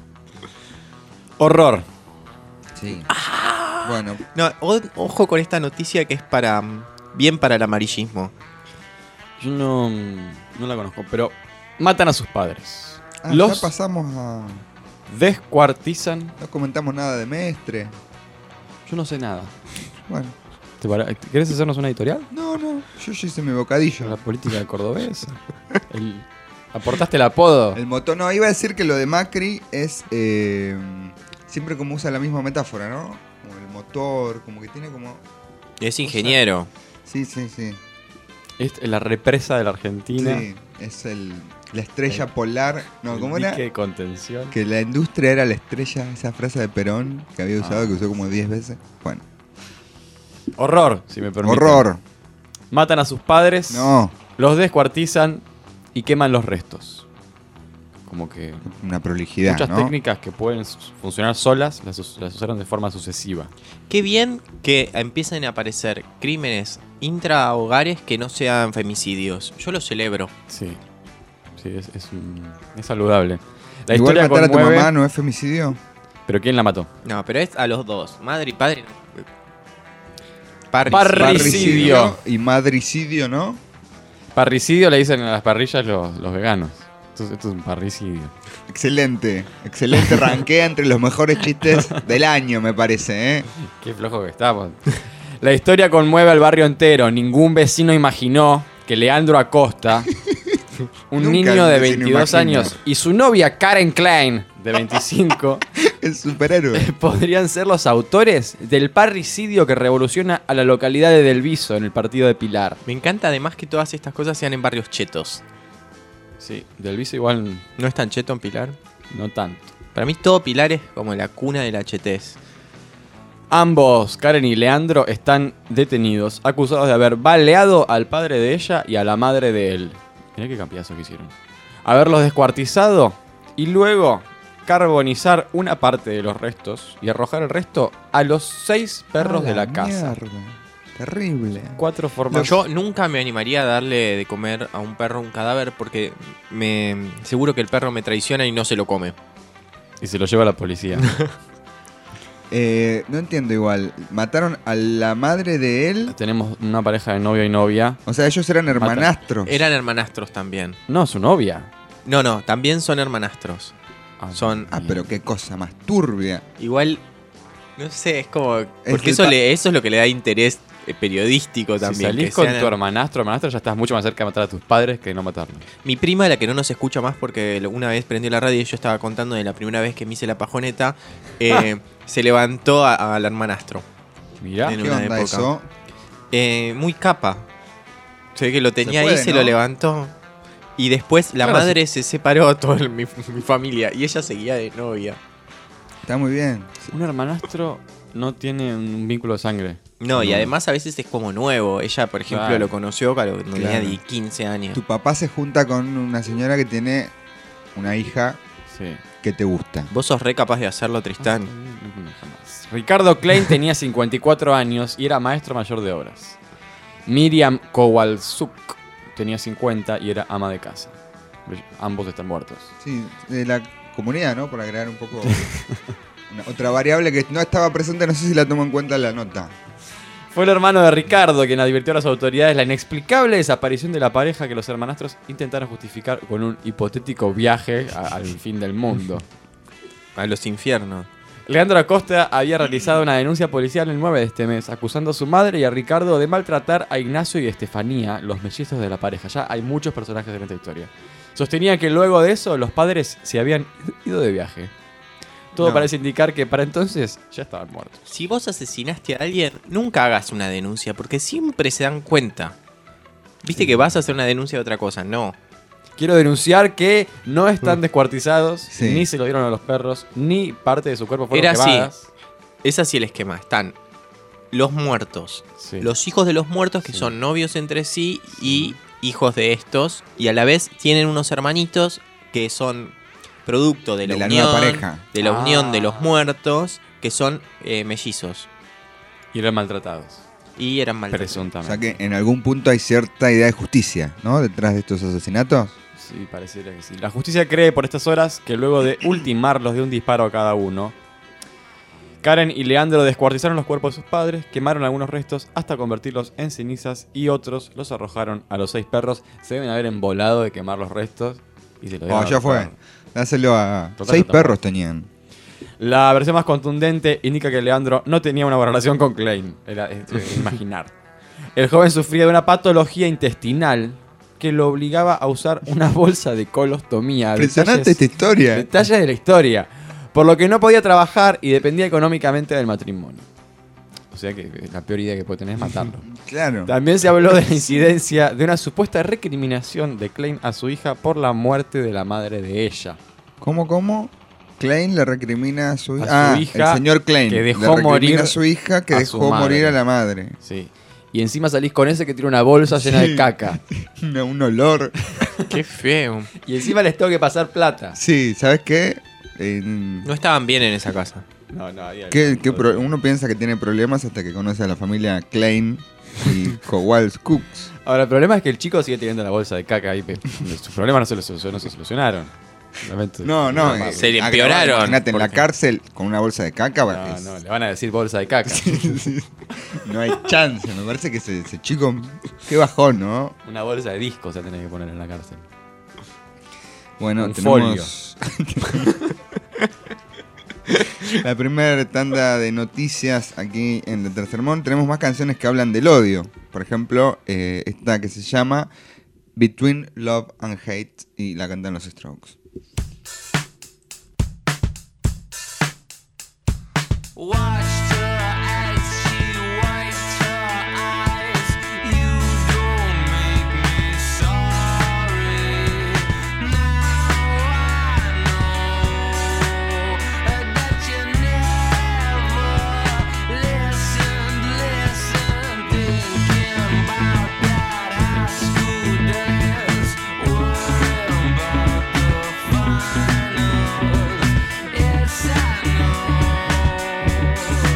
Horror. Sí. Bueno, No, o- ojo con esta noticia que es para bien para el amarillismo. Yo no, no la conozco, pero matan a sus padres. ah, Los ya pasamos a... descuartizan. No comentamos nada de Mestre. Yo no sé nada. Bueno, ¿Te pare- ¿Querés hacernos una editorial? no, no, yo ya hice mi bocadillo. La política del cordobés. El- aportaste el apodo. El motor, no, iba a decir que lo de Macri es eh, siempre como usa la misma metáfora, ¿no? Como el motor, como que tiene como... Es ingeniero. Sí, sí, sí. Es la represa de la Argentina. Sí, es el, la estrella El- polar. No, el ¿cómo dique era? de contención. Que la industria era la estrella, esa frase de Perón que había usado, Ah. que usó como diez veces. Bueno, Horror, si me permiten. horror. Matan a sus padres. No, Los descuartizan y queman los restos. Como que una prolijidad, muchas ¿no? técnicas que pueden s- funcionar solas las, us- las usaron de forma sucesiva. Qué bien que empiecen a aparecer crímenes intrahogares que no sean femicidios. Yo lo celebro. Sí, sí, es, es, un- es saludable. La Igual historia matar a tu conmueve, mamá no es femicidio. pero ¿quién la mató? No, pero es a los dos. Madre y padre. no. Parri- Parricidio. Y madricidio, ¿no? Parricidio le dicen a las parrillas los, los veganos. Esto, es- esto es un parricidio. Excelente, excelente. Ranquea entre los mejores chistes del año, me parece, ¿eh? Qué flojo que estamos. La historia conmueve al barrio entero. Ningún vecino imaginó que Leandro Acosta, un Nunca niño un de vecino veintidós imagina. años, y su novia Karen Klein, de veinticinco, El superhéroe. podrían ser los autores del parricidio que revoluciona a la localidad de Delviso en el partido de Pilar. Me encanta además que todas estas cosas sean en barrios chetos. Sí, Delviso igual ¿No es tan cheto en Pilar? no tanto. Para mí todo Pilar es como la cuna de la chetez. Ambos, Karen y Leandro, están detenidos, acusados de haber baleado al padre de ella y a la madre de él. Mirá qué campeazo que hicieron. Haberlos descuartizado y luego carbonizar una parte de los restos y arrojar el resto a los seis perros A de la casa. mierda. Terrible. Cuatro formas. Yo nunca me animaría a darle de comer a un perro un cadáver porque me seguro que el perro me traiciona y no se lo come. Y se lo lleva la policía. Eh, no entiendo igual. Mataron a la madre de él. Tenemos una pareja de novio y novia. O sea, ellos eran hermanastros. Eran hermanastros también. No, su novia. No, no, también son hermanastros. Ah, Son Ah, pero qué cosa más turbia. igual, no sé, es como... Es Porque el eso, pa- le, eso es lo que le da interés eh, periodístico Si también. salís que con sean- tu hermanastro o hermanastra, ya estás mucho más cerca de matar a tus padres que de no matarlos. Mi prima, la que no nos escucha más porque lo- una vez prendió la radio y yo estaba contando de la primera vez que me hice la pajoneta, eh, se levantó a- al hermanastro. Mirá. En ¿Qué una onda época. eso? Eh, muy capa. Se ve que lo tenía puede, ahí, se ¿no? lo levantó. Y después la Claro, madre se separó, toda mi, mi familia, y ella seguía de novia. Está muy bien. Un hermanastro no tiene un vínculo de sangre. No, y No. además a veces es como nuevo. Ella, por ejemplo, Claro. lo conoció cuando tenía Claro. de quince años. Tu papá se junta con una señora que tiene una hija Sí. que te gusta. Vos sos re capaz de hacerlo, Tristán. Jamás. Ricardo Klein tenía cincuenta y cuatro años y era maestro mayor de obras. Miriam Kowalczuk tenía cincuenta y era ama de casa. Ambos están muertos. Sí, de la comunidad, ¿no? Para agregar un poco una- otra variable que no estaba presente, no sé si la tomo en cuenta en la nota. Fue el hermano de Ricardo quien advirtió a las autoridades la inexplicable desaparición de la pareja que los hermanastros intentaron justificar con un hipotético viaje a- al fin del mundo. A los infiernos. Leandro Acosta había realizado una denuncia policial el nueve de este mes, acusando a su madre y a Ricardo de maltratar a Ignacio y Estefanía, los mellizos de la pareja. Ya hay muchos personajes en esta historia. Sostenía que luego de eso los padres se habían ido de viaje. Todo No. parece indicar que para entonces ya estaban muertos. Si vos asesinaste a alguien, nunca hagas una denuncia, porque siempre se dan cuenta. Viste que vas a hacer una denuncia de otra cosa, no. Quiero denunciar que no están descuartizados, Sí. ni se lo dieron a los perros, ni parte de su cuerpo fueron Era así. quemadas. Es así el esquema. Están los muertos, Sí. los hijos de los muertos que Sí. son novios entre sí y hijos de estos, y a la vez tienen unos hermanitos que son producto de la, De la unión, nueva pareja. de la Ah. unión de los muertos, que son eh, mellizos Y eran maltratados. y eran maltratados. O Presuntamente. sea que en algún punto hay cierta idea de justicia, ¿no? Detrás de estos asesinatos. Sí, pareciera que sí. La justicia cree por estas horas que luego de ultimarlos de un disparo a cada uno, Karen y Leandro descuartizaron los cuerpos de sus padres, quemaron algunos restos hasta convertirlos en cenizas y otros los arrojaron a los seis perros. Se deben haber embolado de quemar los restos y se lo dieron Oh, a ya los fue. perros. Dáselo a... Total, Seis total. perros tenían. La versión más contundente indica que Leandro no tenía una buena relación con Klein. Era es, es, imaginar. El joven sufría de una patología intestinal que lo obligaba a usar una bolsa de colostomía. Impresionante Detalles- esta historia. Detalles de la historia. Por lo que no podía trabajar y dependía económicamente del matrimonio. O sea que la peor idea que puede tener es matarlo. Claro. También se habló de la incidencia de una supuesta recriminación de Klein a su hija por la muerte de la madre de ella. ¿Cómo, cómo? Klein le recrimina a su, A su ah, hija el señor Klein que dejó le recrimina morir a su hija que a su dejó madre. morir a la madre. Sí. Y encima salís con ese que tiene una bolsa llena Sí. de caca. Un, un olor. Qué feo. Y encima les tengo que pasar plata. Sí, ¿sabes qué? En- No estaban bien en esa casa. No, no, ahí hay- ¿Qué- qué pro- uno piensa que tiene problemas hasta que conoce a la familia Klein y Kowalczuk. Ahora, el problema es que el chico sigue teniendo la bolsa de caca ahí. pe- Sus problemas no se, los solucionó- no se solucionaron. Realmente- No, no. Normal. eh, Se le agravado, empeoraron, Imagínate en la porque- cárcel con una bolsa de caca. No, es- no, le van a decir bolsa de caca. no hay chance. Me parece que ese, ese chico. Qué bajón, ¿no? Una bolsa de discos se tiene que poner en la cárcel. Bueno, Un tenemos. La primera tanda de noticias aquí en el Tercer Mon. Tenemos más canciones que hablan del odio. Por ejemplo, eh, esta que se llama Between Love and Hate y la cantan los Strokes. Watched her as she wiped her eyes. You don't make me sorry. Now I know that you never listened, listened, thinking about that high school dance, worrying about the finals. Yes, I know.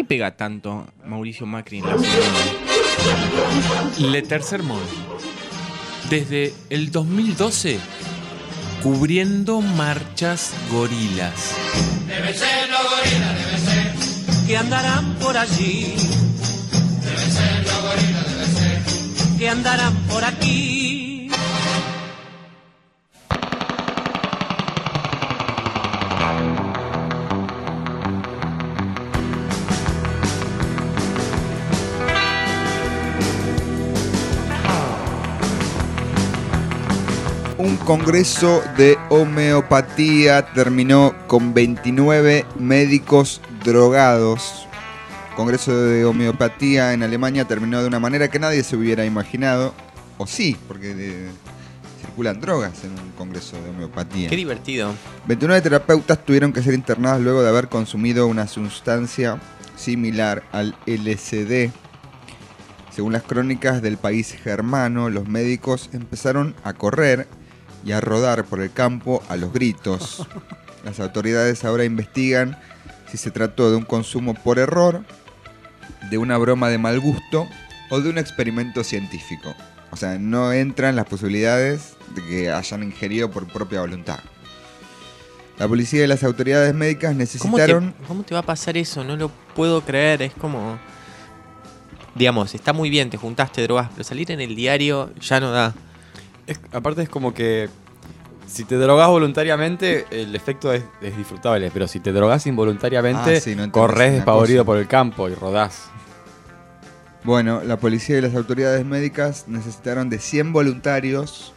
qué pega tanto Mauricio Macri en la política? Le Tercer Monde. Desde el dos mil doce, cubriendo marchas gorilas. Debe ser los gorilas, debe ser. Que andarán por allí. Debe ser los gorilas, debe ser. Que andarán por aquí. Un congreso de homeopatía terminó con veintinueve médicos drogados. El congreso de homeopatía en Alemania terminó de una manera que nadie se hubiera imaginado. O sí, porque de, circulan drogas en un congreso de homeopatía. Qué divertido. veintinueve terapeutas tuvieron que ser internados luego de haber consumido una sustancia similar al L S D. Según las crónicas del país germano, los médicos empezaron a correr y a rodar por el campo a los gritos. Las autoridades ahora investigan si se trató de un consumo por error, de una broma de mal gusto o de un experimento científico. O sea, no entran las posibilidades de que hayan ingerido por propia voluntad. La policía y las autoridades médicas necesitaron... ¿Cómo te, cómo te va a pasar eso? No lo puedo creer. Es como... Digamos, está muy bien, te juntaste drogas, pero salir en el diario ya no da. Es, aparte es como que si te drogas voluntariamente, el efecto es, es disfrutable, pero si te drogas involuntariamente, Ah, sí, no corres una despavorido cosa. por el campo y rodás. Bueno, la policía y las autoridades médicas necesitaron de cien voluntarios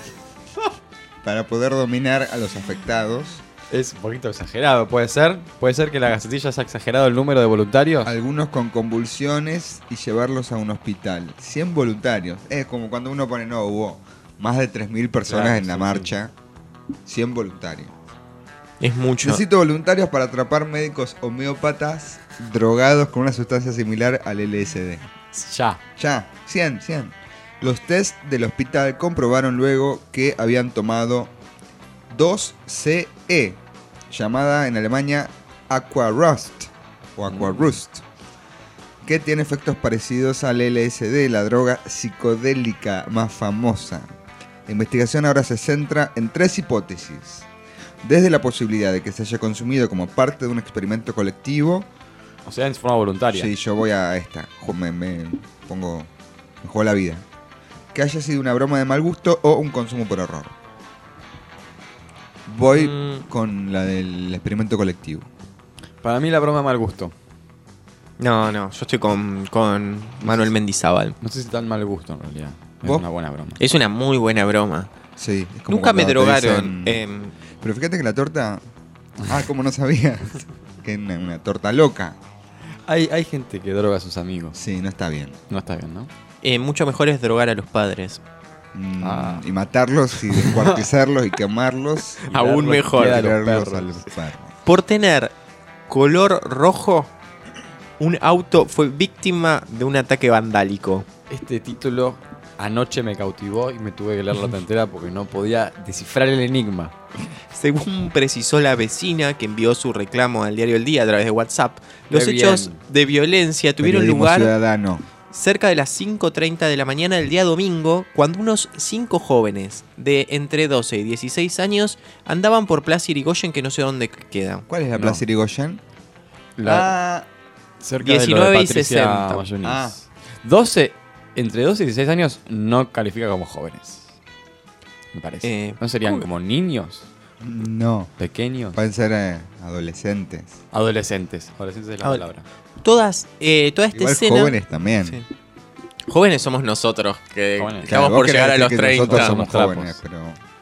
para poder dominar a los afectados. Es un poquito exagerado, ¿puede ser? ¿Puede ser que la Gacetilla haya exagerado el número de voluntarios? Algunos con convulsiones y llevarlos a un hospital. cien voluntarios. Es como cuando uno pone, no, hubo más de tres mil personas Claro, en la sí, marcha. cien voluntarios. Es mucho. Necesito voluntarios para atrapar médicos homeópatas drogados con una sustancia similar al L S D. Ya. Ya, cien, cien. Los test del hospital comprobaron luego que habían tomado dos C E, llamada en Alemania Aquarust o Aquarust, que tiene efectos parecidos al L S D, la droga psicodélica más famosa. La investigación ahora se centra en tres hipótesis. Desde la posibilidad de que se haya consumido como parte de un experimento colectivo. O sea, en forma voluntaria. Sí, yo voy a esta. Me, me pongo. Me juego la vida. Que haya sido una broma de mal gusto o un consumo por error. Voy Mm. con la del experimento colectivo. Para mí la broma de mal gusto. No, no, yo estoy con, con Manuel Mendizábal. No sé si tan mal gusto en realidad. Es ¿Vos? una buena broma. Es una muy buena broma. Sí, es como Nunca me cuando te drogaron. dicen- em, Pero fíjate que la torta. Ah, como no sabías. Que es una, una torta loca. Hay, hay gente que droga a sus amigos. Sí, no está bien. No está bien, ¿no? eh, mucho mejor es drogar a los padres. Mm, Ah. Y matarlos y descuartizarlos y quemarlos. Y Aún darlos- mejor. y a los tirarlos perros. a los perros. Por tener color rojo, un auto fue víctima de un ataque vandálico. Este título anoche me cautivó y me tuve que leer la entera porque no podía descifrar el enigma. Según precisó la vecina que envió su reclamo al diario El Día a través de WhatsApp, los Qué hechos bien. de violencia tuvieron Periodismo lugar ciudadano. cerca de las cinco treinta de la mañana del día domingo, cuando unos cinco jóvenes de entre doce y dieciséis años andaban por Plaza Irigoyen, que no sé dónde queda. ¿Cuál es la No. Plaza Irigoyen? La- Ah, Cerca de lo de diecinueve y Patricia sesenta. Mayoniz. Ah. doce, entre doce y dieciséis años no califica como jóvenes. Me parece. Eh, ¿No serían ¿cómo? como niños? no. ¿Pequeños? Pueden ser eh, adolescentes. Adolescentes. Adolescentes es la Adol- palabra. Todas, eh, toda esta Igual escena. jóvenes también. Sí. Jóvenes somos nosotros, que Jóvenes. que Claro, estamos vos por querés llegar a decir los que treinta. Nosotros somos Trapos. jóvenes, pero.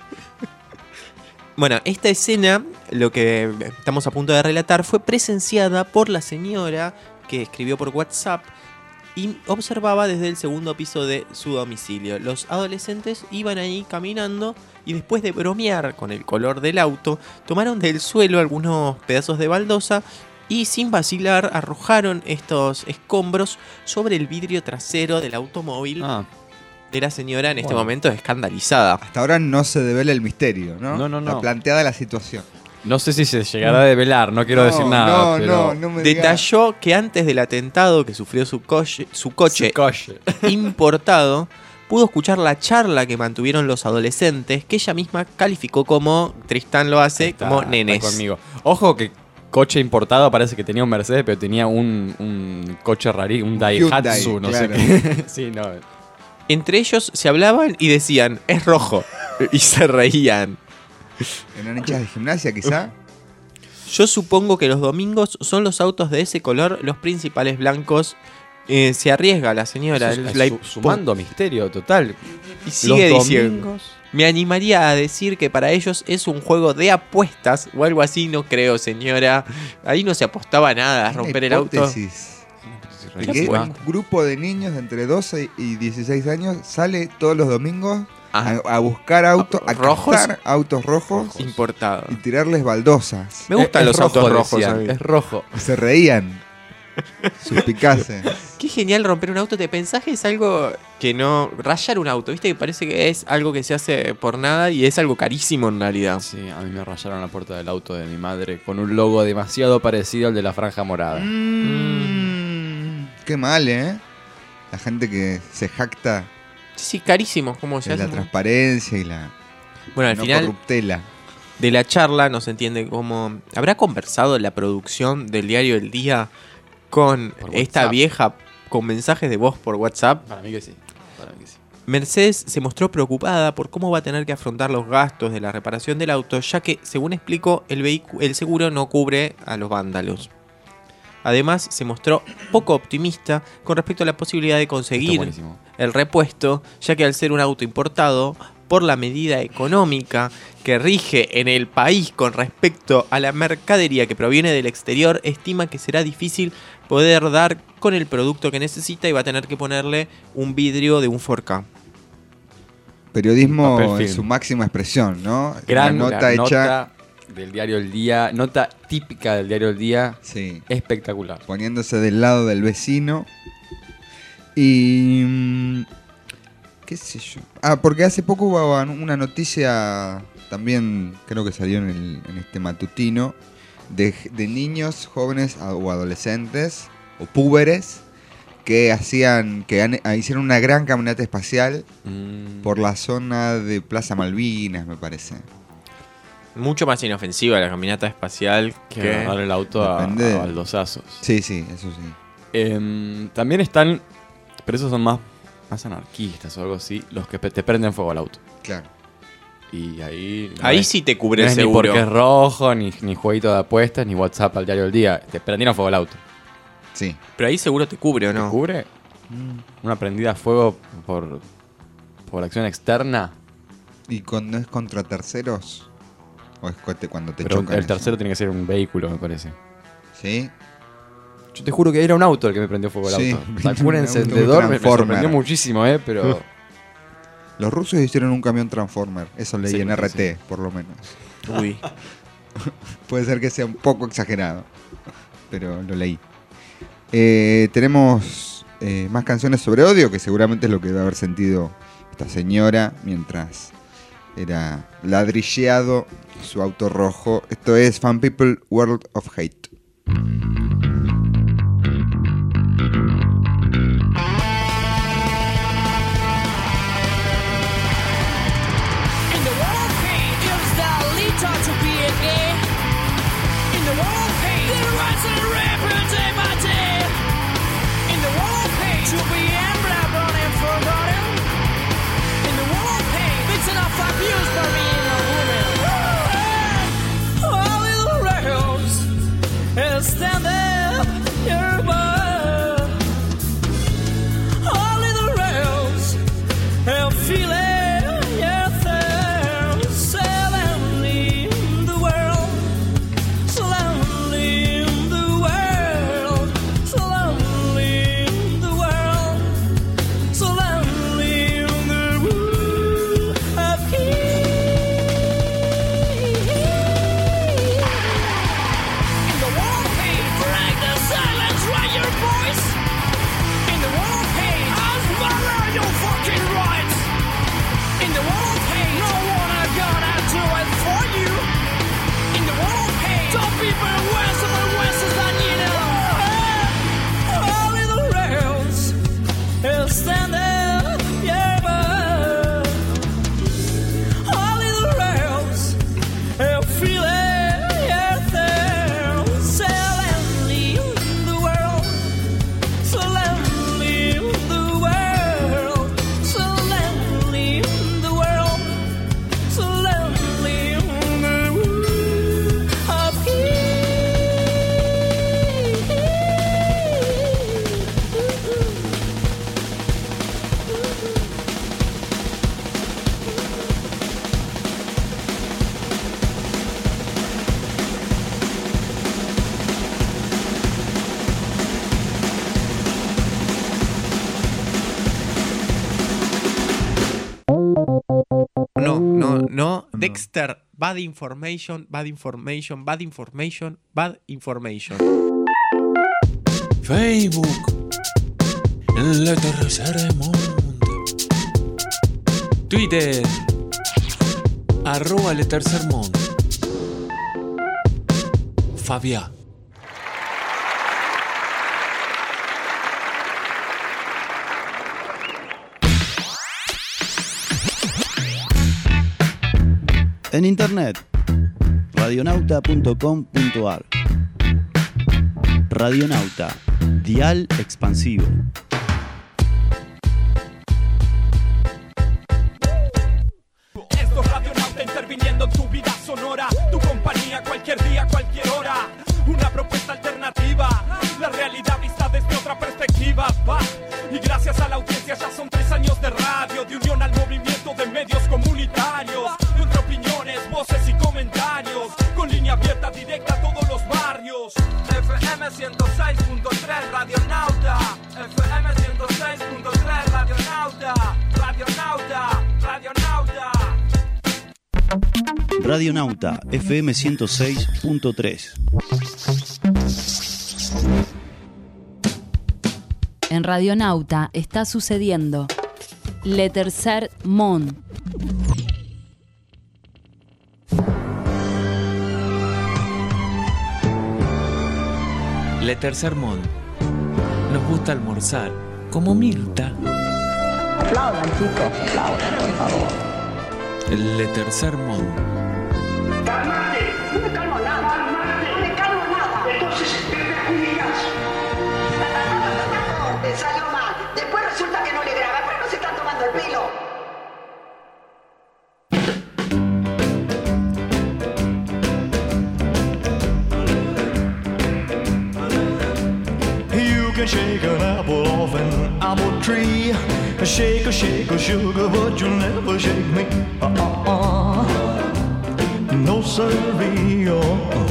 Bueno, esta escena, lo que estamos a punto de relatar, fue presenciada por la señora que escribió por WhatsApp y observaba desde el segundo piso de su domicilio. Los adolescentes iban ahí caminando y después de bromear con el color del auto, tomaron del suelo algunos pedazos de baldosa y sin vacilar arrojaron estos escombros sobre el vidrio trasero del automóvil Ah, de la señora, en este Bueno. momento escandalizada. Hasta ahora no se devela el misterio, ¿no? No, no, no. Está planteada la situación. No sé si se llegará a develar, no quiero No, decir nada. no, pero no, no me digas. Detalló que antes del atentado que sufrió su coche, su coche, Su coche. importado, pudo escuchar la charla que mantuvieron los adolescentes, que ella misma calificó como, Tristán lo hace, Está- como está nenes. conmigo. Ojo que coche importado parece que tenía un Mercedes, pero tenía un, un coche rarísimo, un Daihatsu, no Hyundai, sé qué. Sí, no. Entre ellos se hablaban y decían, es rojo. Y se reían. ¿Eran hinchas de gimnasia, quizá? Yo supongo que los domingos son los autos de ese color los principales blancos. Eh, se arriesga la señora. Su- el- la- su- sumando misterio total. Y sigue Los diciendo. domingos. Me animaría a decir que para ellos es un juego de apuestas o algo así, no creo, señora. Ahí no se apostaba nada a Una romper el auto. hipótesis. De que un grupo de niños de entre doce y dieciséis años sale todos los domingos a, a buscar autos, a ¿Rojos? cazar autos rojos Importados. y tirarles baldosas. Me gustan Es- los es rojo, autos rojos. decían, a mí. es rojo. Se reían. Suspicaces. Qué genial romper un auto. ¿Te pensás que es algo que no... Rayar un auto, viste que parece que es algo que se hace por nada y es algo carísimo en realidad. Sí, a mí me rayaron la puerta del auto de mi madre con un logo demasiado parecido al de la franja morada. Mm, qué mal, ¿eh? La gente que se jacta Sí, sí, carísimo. ¿Cómo se de hace? la transparencia y la Bueno, al no final corruptela. de la charla no se entiende cómo... ¿Habrá conversado la producción del diario El Día con Por esta WhatsApp. vieja con mensajes de voz por WhatsApp? Para mí que sí. Para mí que sí. Mercedes se mostró preocupada por cómo va a tener que afrontar los gastos de la reparación del auto, ya que, según explicó, el, vehicu- el seguro no cubre a los vándalos. Además, se mostró poco optimista con respecto a la posibilidad de Esto es conseguir buenísimo. el repuesto, ya que al ser un auto importado, por la medida económica que rige en el país con respecto a la mercadería que proviene del exterior, estima que será difícil poder dar con el producto que necesita y va a tener que ponerle un vidrio de un cuatro K. Periodismo Papel en film. su máxima expresión, ¿no? Gran La nota nota hecha del diario El Día, nota típica del diario El Día, sí, espectacular. poniéndose del lado del vecino. Y... mm, ¿qué sé yo? Ah, porque hace poco hubo una noticia, también creo que salió en, el- en este matutino, de, de niños, jóvenes a- o adolescentes, o púberes, que hacían, que han- ah, hicieron una gran caminata espacial Mm. por la zona de Plaza Malvinas, me parece. Mucho más inofensiva la caminata espacial Que que... agarrar el auto a, Depende. a baldosazos. Sí, sí, eso sí. Em, también están, pero esos son más, más anarquistas o algo así, los que pe- te prenden fuego al auto. Claro. Y ahí... no Ahí es- sí te cubre no el es ni seguro. porque es rojo, ni, ni jueguito de apuestas, ni WhatsApp al diario del día. Te prendieron fuego al auto. Sí. Pero ahí seguro te cubre, ¿o ¿Te no? cubre? Una prendida a fuego por, por acción externa. ¿Y cuando es contra terceros? ¿O es cu- cuando te Pero chocan? el tercero tiene que ser un vehículo, me parece. ¿Sí? Yo te juro que era un auto el que me prendió fuego el Sí, auto. vino Sacó un un auto encendedor, me, me Transformer. sorprendió muchísimo, ¿eh? Pero... Los rusos hicieron un camión Transformer. Eso leí Sí, en R T, sí. por lo menos. Uy. Puede ser que sea un poco exagerado, pero lo leí. Eh, tenemos eh, más canciones sobre odio, que seguramente es lo que debe haber sentido esta señora mientras era ladrilleado su auto rojo. Esto es Fan People World of Hate. In the world of pain, gives the lead time to be a gay. In the world of pain, the rights and rampant day by day. In the world of pain, to be emblem born and forgotten. In the world of pain, it's enough abuse for being a woman. All little rails, no, no, no. Dexter, bad information, bad information, bad information, bad information. Facebook, el tercer mundo. Twitter, arroba el tercer mundo. Fabia. En internet, radionauta punto com punto ar. Radionauta, dial expansivo. Esto es Radionauta interviniendo en tu vida sonora, tu compañía cualquier día, cualquier hora. Una propuesta alternativa, la realidad vista desde otra perspectiva. Va. Y gracias a la audiencia ya son tres años de radio, de unión al movimiento de medios comunitarios, de entre opiniones, voces y comentarios, con línea abierta directa a todos los barrios. F M ciento seis punto tres Radionauta, F M ciento seis punto tres Radionauta, Radionauta, Radionauta. Radionauta, F M ciento seis punto tres. En Radionauta está sucediendo Le Tercer Monde. Le Tercer Monde. Nos gusta almorzar, como Mirta. Aplaudan, chicos, aplaudan, por favor. Le Tercer Monde. ¡Cálmate! No me calmo nada. ¡No me calmo nada! Entonces, ¿te perjudicas? Te salió mal. Después resulta que no le graba, pero no se están tomando el pelo. You can shake an apple off an apple tree. Shake a shake a sugar, but you'll never shake me. Uh-uh-uh. No siree, oh.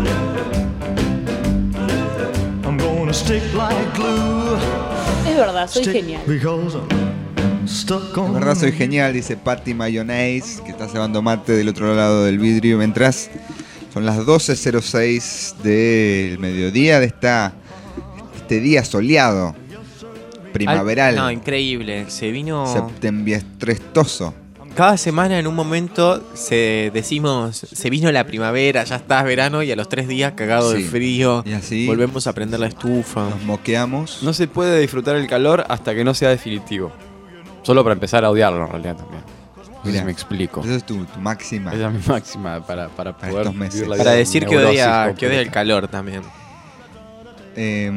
I'm gonna stick like glue. Es verdad, soy genial. Because I'm stuck on. De verdad soy genial, dice Patty Mayonnaise, que está cebando mate del otro lado del vidrio. Mientras son las doce cero seis del mediodía de esta, este día soleado, primaveral. No, increíble. Se vino. Septembiestrestoso. Cada semana en un momento se decimos, se vino la primavera, ya está verano, y a los tres días cagado Sí. de frío. Y así volvemos a prender la estufa. Nos moqueamos. No se puede disfrutar el calor hasta que no sea definitivo. Solo para empezar a odiarlo en realidad también. No sé Mirá, si me explico. Esa es tu, tu máxima. Esa es mi máxima para, para Para poder estos meses. vivir la Para vida decir que neurosis odia, que completa. odia el calor también. Eh,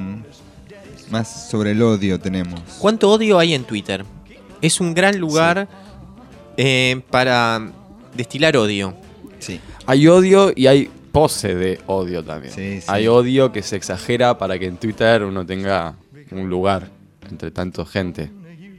más sobre el odio tenemos. ¿Cuánto odio hay en Twitter? Es un gran lugar eh, para destilar odio. Sí. Hay odio y hay pose de odio también. Sí, sí. Hay odio que se exagera para que en Twitter uno tenga un lugar entre tanta gente.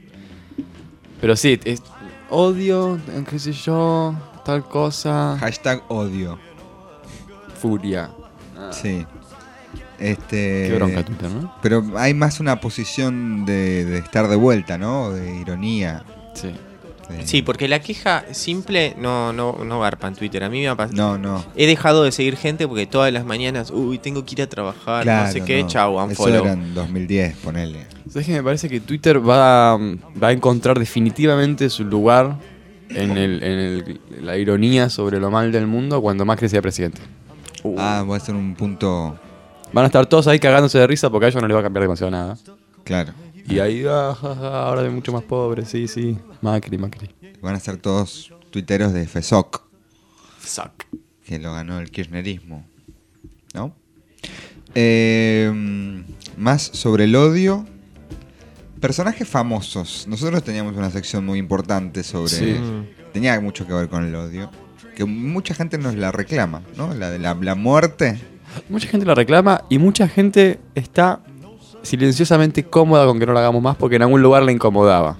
Pero sí, es odio, qué sé yo, tal cosa. Hashtag odio. Furia. Sí. Este, Qué bronca Twitter, ¿no? Pero hay más una posición de, de estar de vuelta, ¿no? De ironía. Sí. De- Sí, porque la queja simple no, no, no garpa en Twitter. A mí me ha pasado. No, no. He dejado de seguir gente porque todas las mañanas, uy, tengo que ir a trabajar, Claro, no sé qué, no. chau, Eso unfollow. era en dos mil diez, ponele. ¿Sabes qué? Me parece que Twitter va, va a encontrar definitivamente su lugar en, el, en el- la ironía sobre lo mal del mundo cuando Macri sea presidente. Uh. Ah, va a ser un punto. Van a estar todos ahí cagándose de risa porque a ellos no les va a cambiar demasiado nada. Claro. Y ahí, ah, ja, ja, ahora hay mucho más pobres, sí, sí. Macri, Macri. Van a ser todos tuiteros de FESOC, Suck. que lo ganó el kirchnerismo. ¿No? Eh, más sobre el odio. Personajes famosos. Nosotros teníamos una sección muy importante sobre. Sí. Tenía mucho que ver con el odio. Que mucha gente nos la reclama, ¿no? La de la, la muerte. Mucha gente lo reclama y mucha gente está silenciosamente cómoda con que no lo hagamos más porque en algún lugar le incomodaba.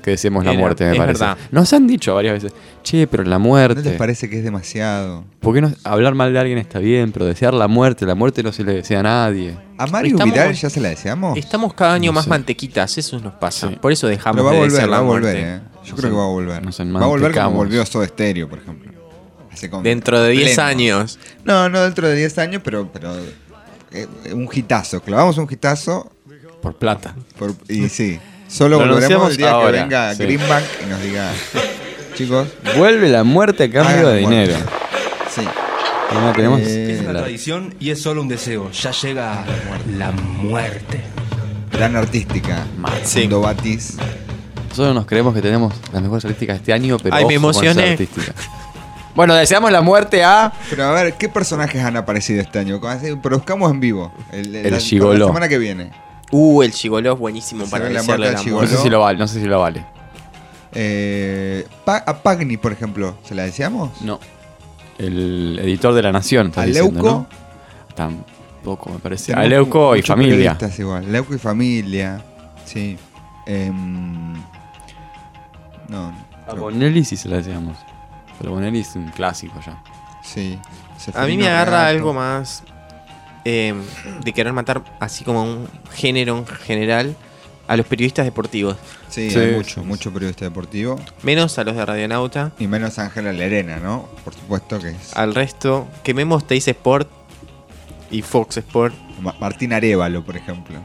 que deseemos la Era, muerte, me es parece. verdad. Nos han dicho varias veces, che, pero la muerte. ¿No les parece que es demasiado? ¿Por qué no hablar mal de alguien está bien, pero desear la muerte, la muerte no se le desea a nadie? ¿A Mario Estamos- Vidal ya se la deseamos? Estamos cada año No más sé. mantequitas, eso nos pasa. Sí. Por eso dejamos Pero va a de volver, desear va la a volver, muerte. ¿eh? Yo Nos creo que va a en- volver. nos Va a volver como enmantecamos. volvió Soda Stereo, por ejemplo. Hace como- Dentro de diez pleno. años. No, no dentro de diez años, pero, pero eh, un hitazo. Clavamos un hitazo. Por plata. Por, y sí, solo Lo volveremos anunciamos el día ahora, que venga sí. Greenbank y nos diga, chicos, Vuelve la muerte a cambio hagan de la muerte. dinero. Sí. Y no tenemos Eh, Es una la- tradición y es solo un deseo. Ya llega la muerte. Gran artística. Sí. Mundo Batis. Nosotros nos creemos que tenemos las mejores artísticas de este año, pero Ay, me ojo con esa emocioné. artística. Bueno, deseamos la muerte a... Pero a ver, ¿qué personajes han aparecido este año? Como así, Produzcamos en vivo. El, El la, gigoló. para la semana que viene. Uh, el gigoló es buenísimo Se para ve la desearle muerte la del No muerte. sé si lo vale, no sé si lo vale. Eh, Pa- a Pagni, por ejemplo, ¿se la deseamos? No. El editor de La Nación, estás ¿A diciendo, Leuco? ¿no? Tampoco, me parece. A Tenemos Leuco y muchos familia. periodistas igual. Leuco y familia. Sí. Em, no. A creo- Bonelli sí se la deseamos. Pero Bonelli es un clásico ya. Sí. A mí Seferino me agarra Regato. algo más eh, de querer matar, así como un género en general, a los periodistas deportivos. Sí, Sí, hay sí, mucho, sí. mucho periodista deportivo. Menos a los de Radionauta. Y menos Ángela Lerena, ¿no? Por supuesto que es. Al resto, quememos Teis Sport y Fox Sport. Ma- Martín Arévalo, por ejemplo.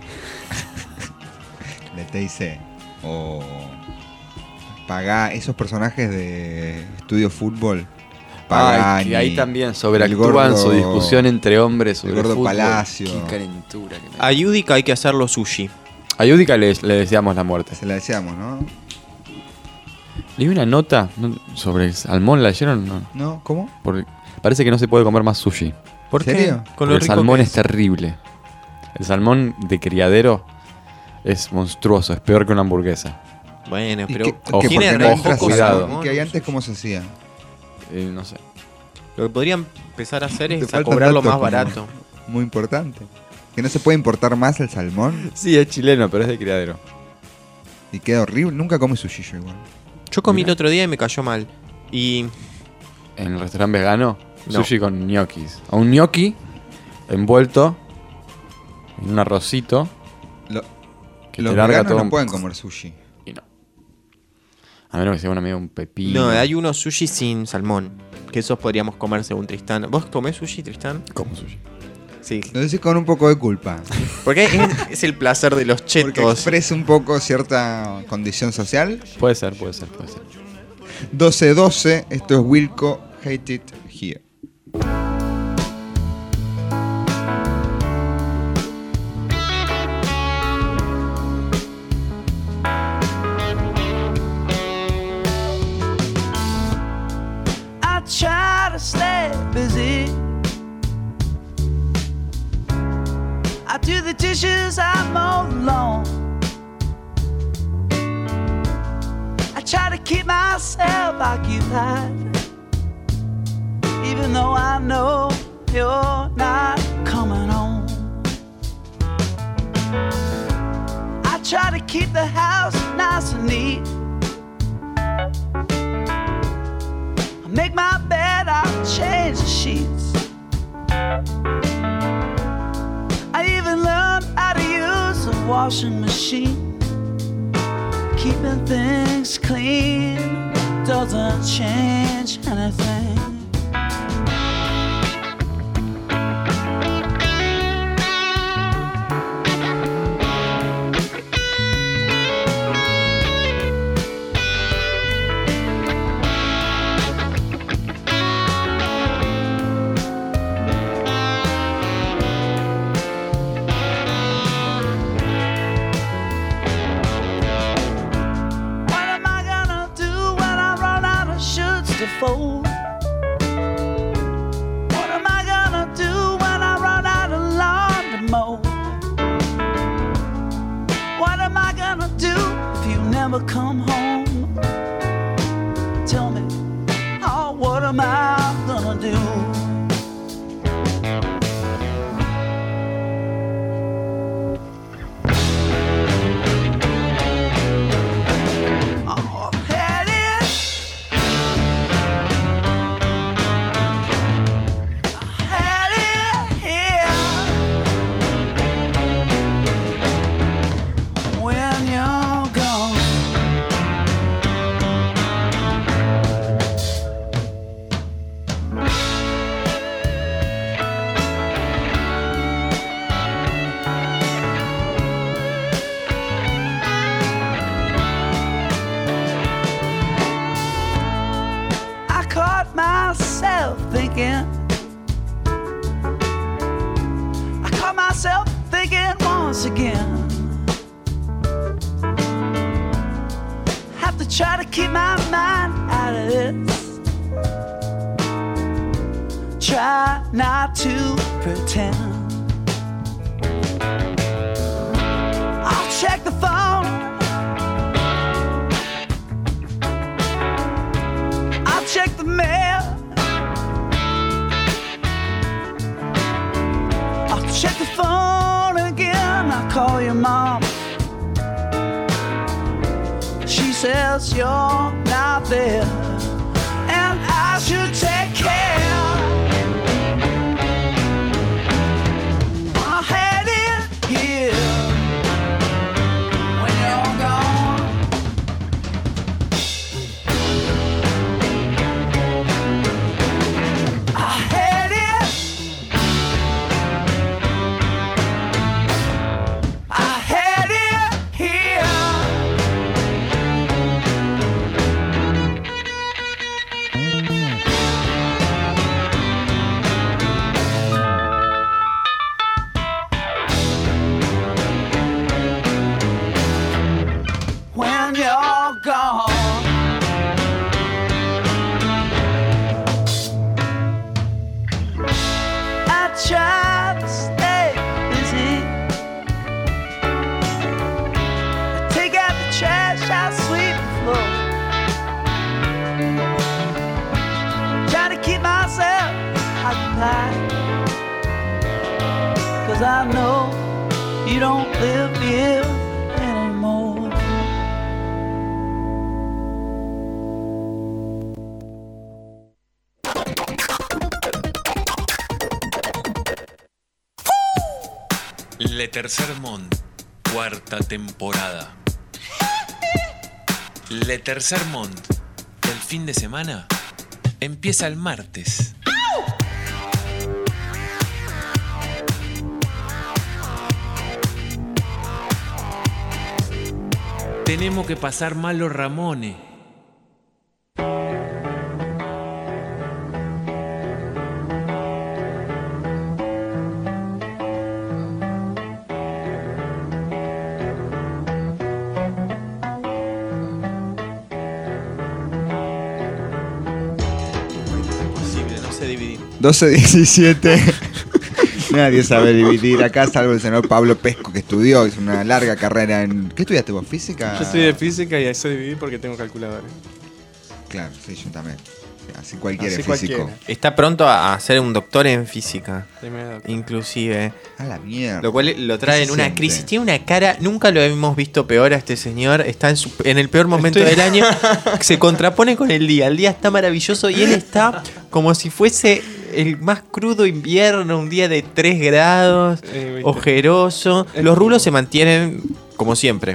De T I C. O. Pagá, esos personajes de Estudio Fútbol. Ay, que ahí también sobreactúan su discusión entre hombres sobre el gordo fútbol. Palacio. Qué calentura que me da. A Yudica hay que hacerlo sushi. A Yudica le, le deseamos la muerte. Se la deseamos, ¿no? Leí una nota ¿no? sobre el salmón, ¿la leyeron? No. ¿No? ¿Cómo? Porque parece que no se puede comer más sushi. ¿Por ¿En serio? qué? Con Porque lo el rico salmón que es terrible. El salmón de criadero es monstruoso, es peor que una hamburguesa. Bueno, ¿Y pero qué- ojo, qué, tiene porque re no entra poco cuidado. salmón. ¿Y que antes cómo se hacía? Eh, no sé. Lo que podrían empezar a hacer Te es a faltan cobrarlo datos más como- barato. Muy importante. Que no se puede importar más el salmón. Sí, es chileno, pero es de criadero. Y queda horrible. Nunca come sushi yo igual. Yo comí Mira. el otro día y me cayó mal. Y En el restaurante vegano, No. sushi con ñoquis. O un ñoqui envuelto en un arrocito Lo- que Los te larga veganos todo. no un- pueden comer sushi. Y no. A menos que sea una medio un pepino. no, hay unos sushi sin salmón. Que esos podríamos comer según Tristán. ¿Vos comés sushi, Tristán? Como sushi. Sí. Lo decís con un poco de culpa. Porque es, es el placer de los Porque chetos. expresa un poco cierta condición social. Puede ser, puede ser, puede ser. doce doce, esto es Wilco, Hate It Here. I try to stay busy. I do the dishes, I mow the lawn. I try to keep myself occupied, even though I know you're not coming home. I try to keep the house nice and neat. I make my bed, I change the sheets. I even learned how to use a washing machine. Keeping things clean doesn't change anything. What am I gonna do when I run out of shirts to fold? What am I gonna do when I run out of lawn to mow? What am I gonna do if you never come home? Tell me, oh, what am I gonna do? myself thinking. I caught myself thinking once again. Have to try to keep my mind out of this. Try not to pretend. I'll check the phone. I'll check the mail. I'll check the phone again. I'll call your mom. She says you're not there, and I should take care. I had it here when you're gone. I had it. I had it here. When you're gone. I try to stay busy. I take out the trash, I sweep the floor. Try to keep myself occupied, 'cause I know you don't live here anymore. Le Tercer Monde, cuarta temporada. Le Tercer Monde, el fin de semana empieza el martes. Tenemos que pasar mal los Ramones. doce diecisiete. Nadie sabe dividir acá, salvo el señor Pablo Pesco, que estudió, hizo una larga carrera en... ¿Qué estudiaste vos? ¿Física? Yo estudié física y ahí sé dividir porque tengo calculadora. Claro, sí, yo también. Así cualquiera Así es físico. cualquiera. Está pronto a a ser un doctor en física. Primero doctor. Inclusive. A la mierda. Lo cual lo trae ¿Qué en se una siente? crisis. Tiene una cara, nunca lo hemos visto peor a este señor. Está en, su- en el peor momento Estoy- del año. Se contrapone con el día. El día está maravilloso y él está como si fuese el más crudo invierno, un día de tres grados, Eh, ¿viste? ojeroso. Los rulos se mantienen como siempre.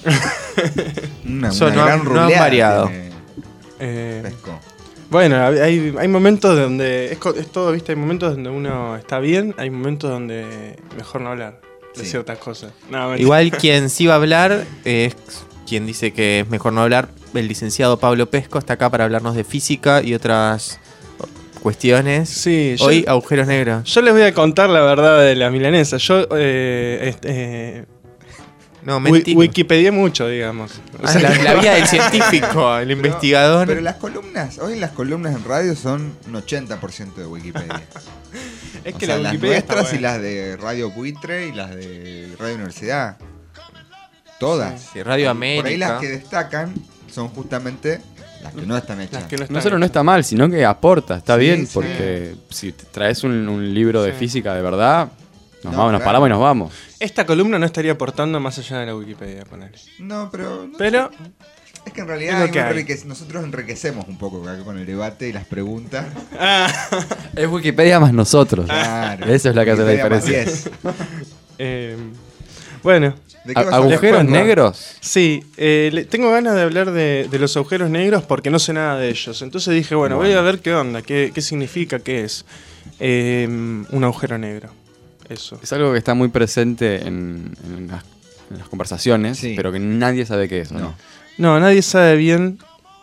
Una, Son- una no han- gran no han ruleada variado. tiene Eh, Pesco. bueno, hay, hay momentos donde. Es, co- es todo, ¿viste? Hay momentos donde uno está bien, hay momentos donde mejor no hablar de Sí. ciertas cosas. No, mentira. Igual quien sí va a hablar es quien dice que es mejor no hablar. El licenciado Pablo Pesco está acá para hablarnos de física y otras cuestiones. Sí, yo- Hoy agujeros negros. Yo les voy a contar la verdad de la milanesa. Yo eh, este, eh, No, wi- mentira. Wikipedié mucho, digamos. O Ah, sea, la, la vida del científico, el investigador. Pero las columnas, hoy las columnas en radio son un ochenta por ciento de Wikipedia. es O que sea, la las Wikipedia está nuestras y buena. las de Radio Buitre y las de Radio Universidad. Todas. Sí, Radio Por ahí América. las que destacan son justamente las que no están hechas. Las que no están No solo no está mal, sino que aporta, está Sí, bien, sí. porque si te traes un, un libro de Sí. física de verdad, nos, No, vamos, nos claro. paramos y nos vamos. Esta columna no estaría aportando más allá de la Wikipedia, ponele. No, pero no Pero es que en Es realidad lo hay que un hay. enrique- nosotros enriquecemos un poco acá con el debate y las preguntas. Es Wikipedia más nosotros. Claro. Eso es la que hace la Wikipedia más diferencia. diez. eh, bueno, ¿De qué A- vas a hablar? ¿Agujeros Después, ¿no? negros? sí, eh, le- tengo ganas de hablar de, de los agujeros negros porque no sé nada de ellos. Entonces dije, bueno, voy a ver qué onda, qué, qué significa, qué es eh, un agujero negro. Eso. Es algo que está muy presente en, en las, en las conversaciones, Sí. pero que nadie sabe qué es. ¿o No. no? No, nadie sabe bien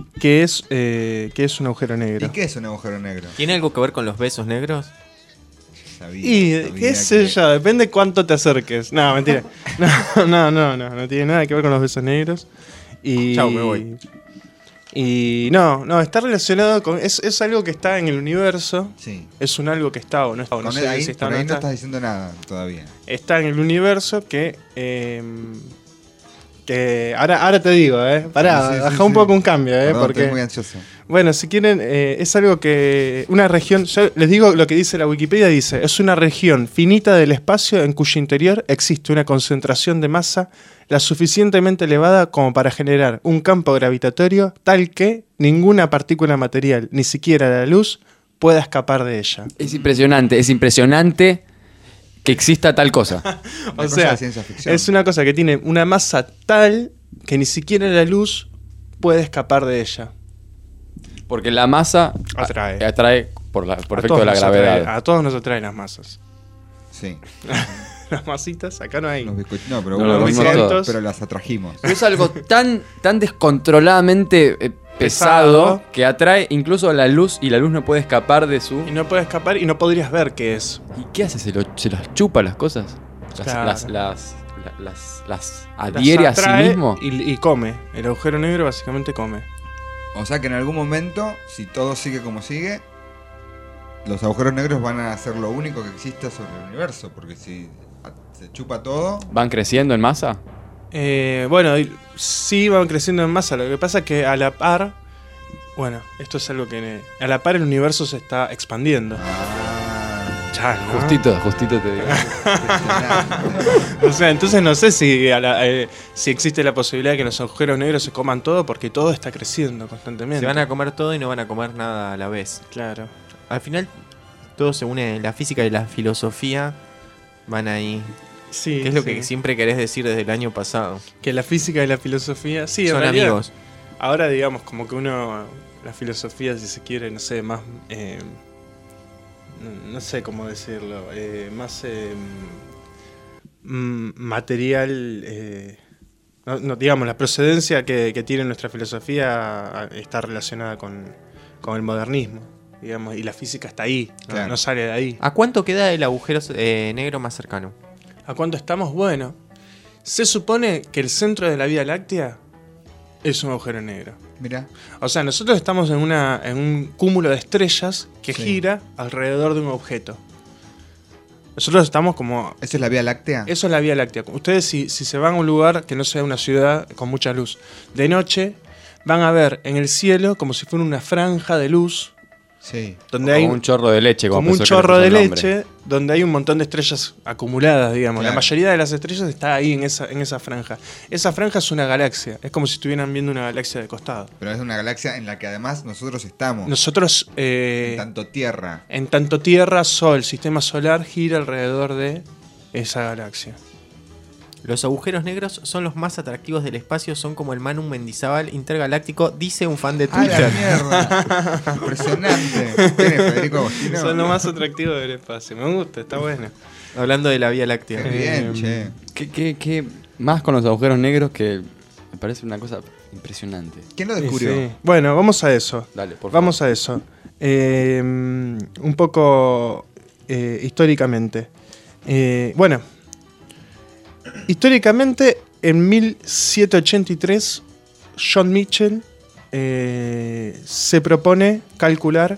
qué es, eh, qué es un agujero negro. ¿Y qué es un agujero negro? ¿Tiene algo que ver con los besos negros? Sabía, Y sabía qué sé que- yo, depende cuánto te acerques. No, mentira. No, no, no, no, no tiene nada que ver con los besos negros. Y, Chau, me voy. Y no, no, está relacionado con. Es, es algo que está en el universo. Sí. Es un algo que está o no está. o No Con sé él ahí, si está o por no ahí no está. estás diciendo nada todavía. Está en el universo que. eh, que ahora, ahora te digo, ¿eh? Pará, Sí, sí, baja sí, un sí. poco un cambio, ¿eh? Perdón, porque. estoy muy ansioso. Bueno, si quieren, eh, es algo que. Una región. Yo les digo lo que dice la Wikipedia: dice, es una región finita del espacio en cuyo interior existe una concentración de masa la suficientemente elevada como para generar un campo gravitatorio tal que ninguna partícula material, ni siquiera la luz, pueda escapar de ella. Es impresionante, es impresionante que exista tal cosa. O cosa sea, de ciencia ficción. es una cosa que tiene una masa tal que ni siquiera la luz puede escapar de ella. Porque la masa Atrae. atrae por, la, por A efecto de la todos nos gravedad. atrae- a todos nos atraen las masas. Sí. Las masitas, acá no hay. Los bizcoch- no, pero, No, bueno, lo muy mismo bien, todos. pero las atrajimos. Pero es algo tan, tan descontroladamente eh, pesado, Pesado. que atrae incluso a la luz y la luz no puede escapar de su... Y no puede escapar y no podrías ver qué es. ¿Y qué hace? ¿Se, lo- se las chupa las cosas? Las, Claro. las, las, la- las, las Las adhiere a sí atrae mismo. Y, y come. El agujero negro básicamente come. O sea que en algún momento, si todo sigue como sigue, los agujeros negros van a ser lo único que exista sobre el universo. Porque si se chupa todo, ¿Van creciendo en masa? Eh, bueno, y- sí van creciendo en masa. Lo que pasa es que a la par. Bueno, esto es algo que. A la par el universo se está expandiendo. Ya, ¿no? Justito, justito te digo. O sea, entonces no sé si, a la- eh, si existe la posibilidad de que los agujeros negros se coman todo porque todo está creciendo constantemente. Se van a comer todo y no van a comer nada a la vez. Claro. Al final, todo se une, la física y la filosofía van ahí. Sí, Que es lo sí. que siempre querés decir desde el año pasado. Que la física y la filosofía. Sí, en Son realidad, amigos. Ahora, digamos, como que uno. La filosofía, si se quiere, no sé, más. eh, no, no sé cómo decirlo. eh, más. eh, mm, material. eh, no, no, digamos, la procedencia que, que tiene nuestra filosofía está relacionada con, con el modernismo. Digamos, y la física está ahí, no- Claro. no sale de ahí. ¿A cuánto queda el agujero eh, negro más cercano? ¿A cuánto estamos? Bueno, se supone que el centro de la Vía Láctea es un agujero negro. mira, O sea, nosotros estamos en, una, en un cúmulo de estrellas que Sí. gira alrededor de un objeto. Nosotros estamos como... ¿esa es la Vía Láctea? Eso es la Vía Láctea. Ustedes si, si se van a un lugar que no sea una ciudad con mucha luz, de noche van a ver en el cielo como si fuera una franja de luz. Sí. Donde Como hay un chorro de leche. como un pensó que le chorro puso de el nombre. leche, donde hay un montón de estrellas acumuladas, digamos. La Claro. mayoría de las estrellas está ahí en esa, en esa franja. Esa franja es una galaxia. Es como si estuvieran viendo una galaxia de costado. Pero es una galaxia en la que además nosotros estamos. Nosotros, eh, en tanto Tierra. en tanto Tierra, Sol, sistema solar, gira alrededor de esa galaxia. Los agujeros negros son los más atractivos del espacio, son como el Manu Mendizábal intergaláctico, dice un fan de ¡Ah, la Twitter. mierda! Impresionante. ¿Quién es Federico Agostino? Son lo más atractivo del espacio. Me gusta, está bueno. Hablando de la Vía Láctea. Qué bien, Eh, che. ¿Qué, qué, qué más con los agujeros negros que me parece una cosa impresionante? ¿Quién lo Sí, descubrió? sí. Bueno, vamos a eso. Dale, por favor. Vamos a eso. Eh, un poco eh, históricamente. Eh, bueno, históricamente en mil setecientos ochenta y tres John Mitchell eh, se propone calcular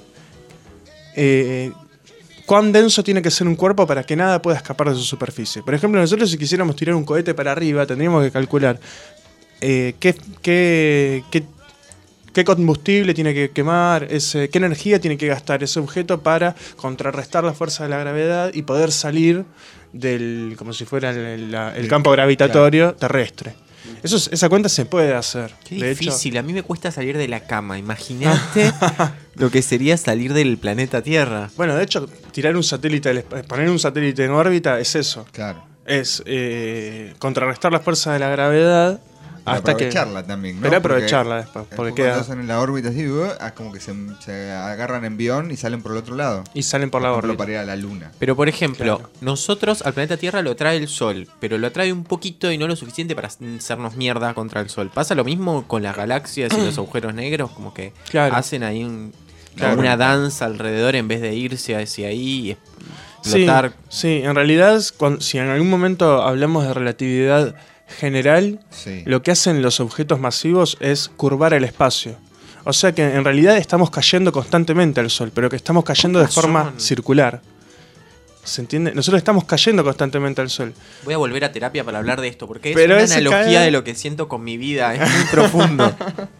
eh, cuán denso tiene que ser un cuerpo para que nada pueda escapar de su superficie. Por ejemplo, nosotros si quisiéramos tirar un cohete para arriba, tendríamos que calcular eh, qué, qué, qué, qué combustible tiene que quemar, ese, qué energía tiene que gastar ese objeto para contrarrestar la fuerza de la gravedad y poder salir del, como si fuera el, la- el campo gravitatorio terrestre. Eso es- esa cuenta se puede hacer. Qué De hecho, difícil, a mí me cuesta salir de la cama. Imagínate lo que sería salir del planeta Tierra. bueno, de hecho, tirar un satélite, del esp- poner un satélite en órbita es eso. Claro. Es eh, contrarrestar la fuerza de la gravedad Para Hasta que- aprovecharla también, ¿no? Pero Porque aprovecharla después, porque después queda- cuando están en la órbita así, uh, es como que se, se agarran envión y salen por el otro lado. Y salen por la ejemplo, órbita. para ir a la luna. Pero por ejemplo, Claro. nosotros al planeta Tierra lo trae el Sol, pero lo trae un poquito y no lo suficiente para hacernos mierda contra el Sol. ¿Pasa lo mismo con las galaxias y los agujeros negros? Como que Claro. hacen ahí un- Claro. una danza alrededor en vez de irse hacia ahí y Sí, explotar. sí, en realidad, es cuan- si en algún momento hablamos de relatividad general, Sí. lo que hacen los objetos masivos es curvar el espacio. O sea que en realidad estamos cayendo constantemente al Sol, pero que estamos cayendo de Con forma razón. circular. ¿Se entiende? Nosotros estamos cayendo constantemente al Sol. Voy a volver a terapia para hablar de esto, porque es Pero una ese analogía caer- de lo que siento con mi vida, es muy profundo.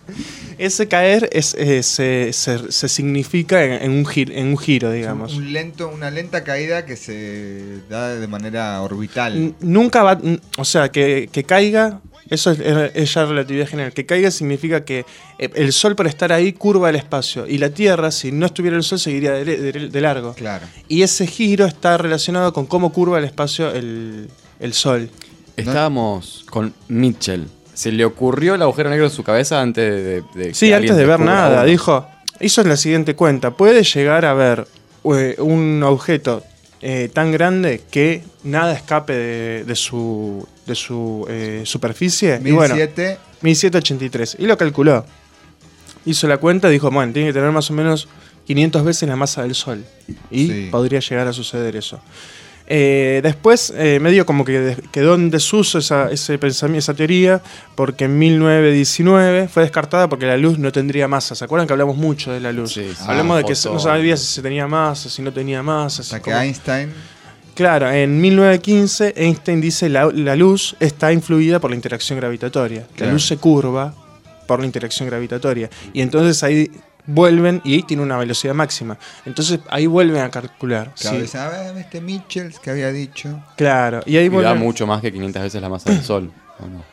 Ese caer es, eh, se, se- se significa en, en un giro, en un giro, digamos. Un lento, una lenta caída que se da de manera orbital. N- Nunca va, n- o sea, que, que caiga, eso es, es ya relatividad general. Que caiga significa que eh, el Sol, por estar ahí, curva el espacio. Y la Tierra, si no estuviera el Sol, seguiría de, de- de largo. Claro. Y ese giro está relacionado con cómo curva el espacio el, el Sol. Estábamos con Mitchell. ¿Se le ocurrió el agujero negro en su cabeza antes de, de Sí, que antes alguien de ver descubra nada, uno? dijo, hizo la siguiente cuenta, puede llegar a ver eh, un objeto eh, tan grande que nada escape de, de su, de su eh, superficie. Y bueno, mil siete mil setecientos ochenta y tres. Y lo calculó. Hizo la cuenta y dijo, bueno, tiene que tener más o menos quinientas veces la masa del Sol. Y Sí. podría llegar a suceder eso. Eh, después, eh, medio como que de- quedó en desuso esa, ese pensamiento, esa teoría, porque en mil novecientos diecinueve fue descartada porque la luz no tendría masa. ¿Se acuerdan que hablamos mucho de la luz? Sí, sí. Hablamos Ah, de que se- no fotón. sabía si se tenía masa, si no tenía masa. si Hasta que cómo- Einstein. Claro, en mil novecientos quince Einstein dice la, la luz está influida por la interacción gravitatoria. La Claro. luz se curva por la interacción gravitatoria. Y entonces ahí vuelven y ahí tiene una velocidad máxima. Entonces ahí vuelven a calcular. Claro, sí. dice, a ver, este Mitchell que había dicho. Claro, y ahí Y da vuelven. mucho más que quinientas veces la masa del Sol. ¿o no?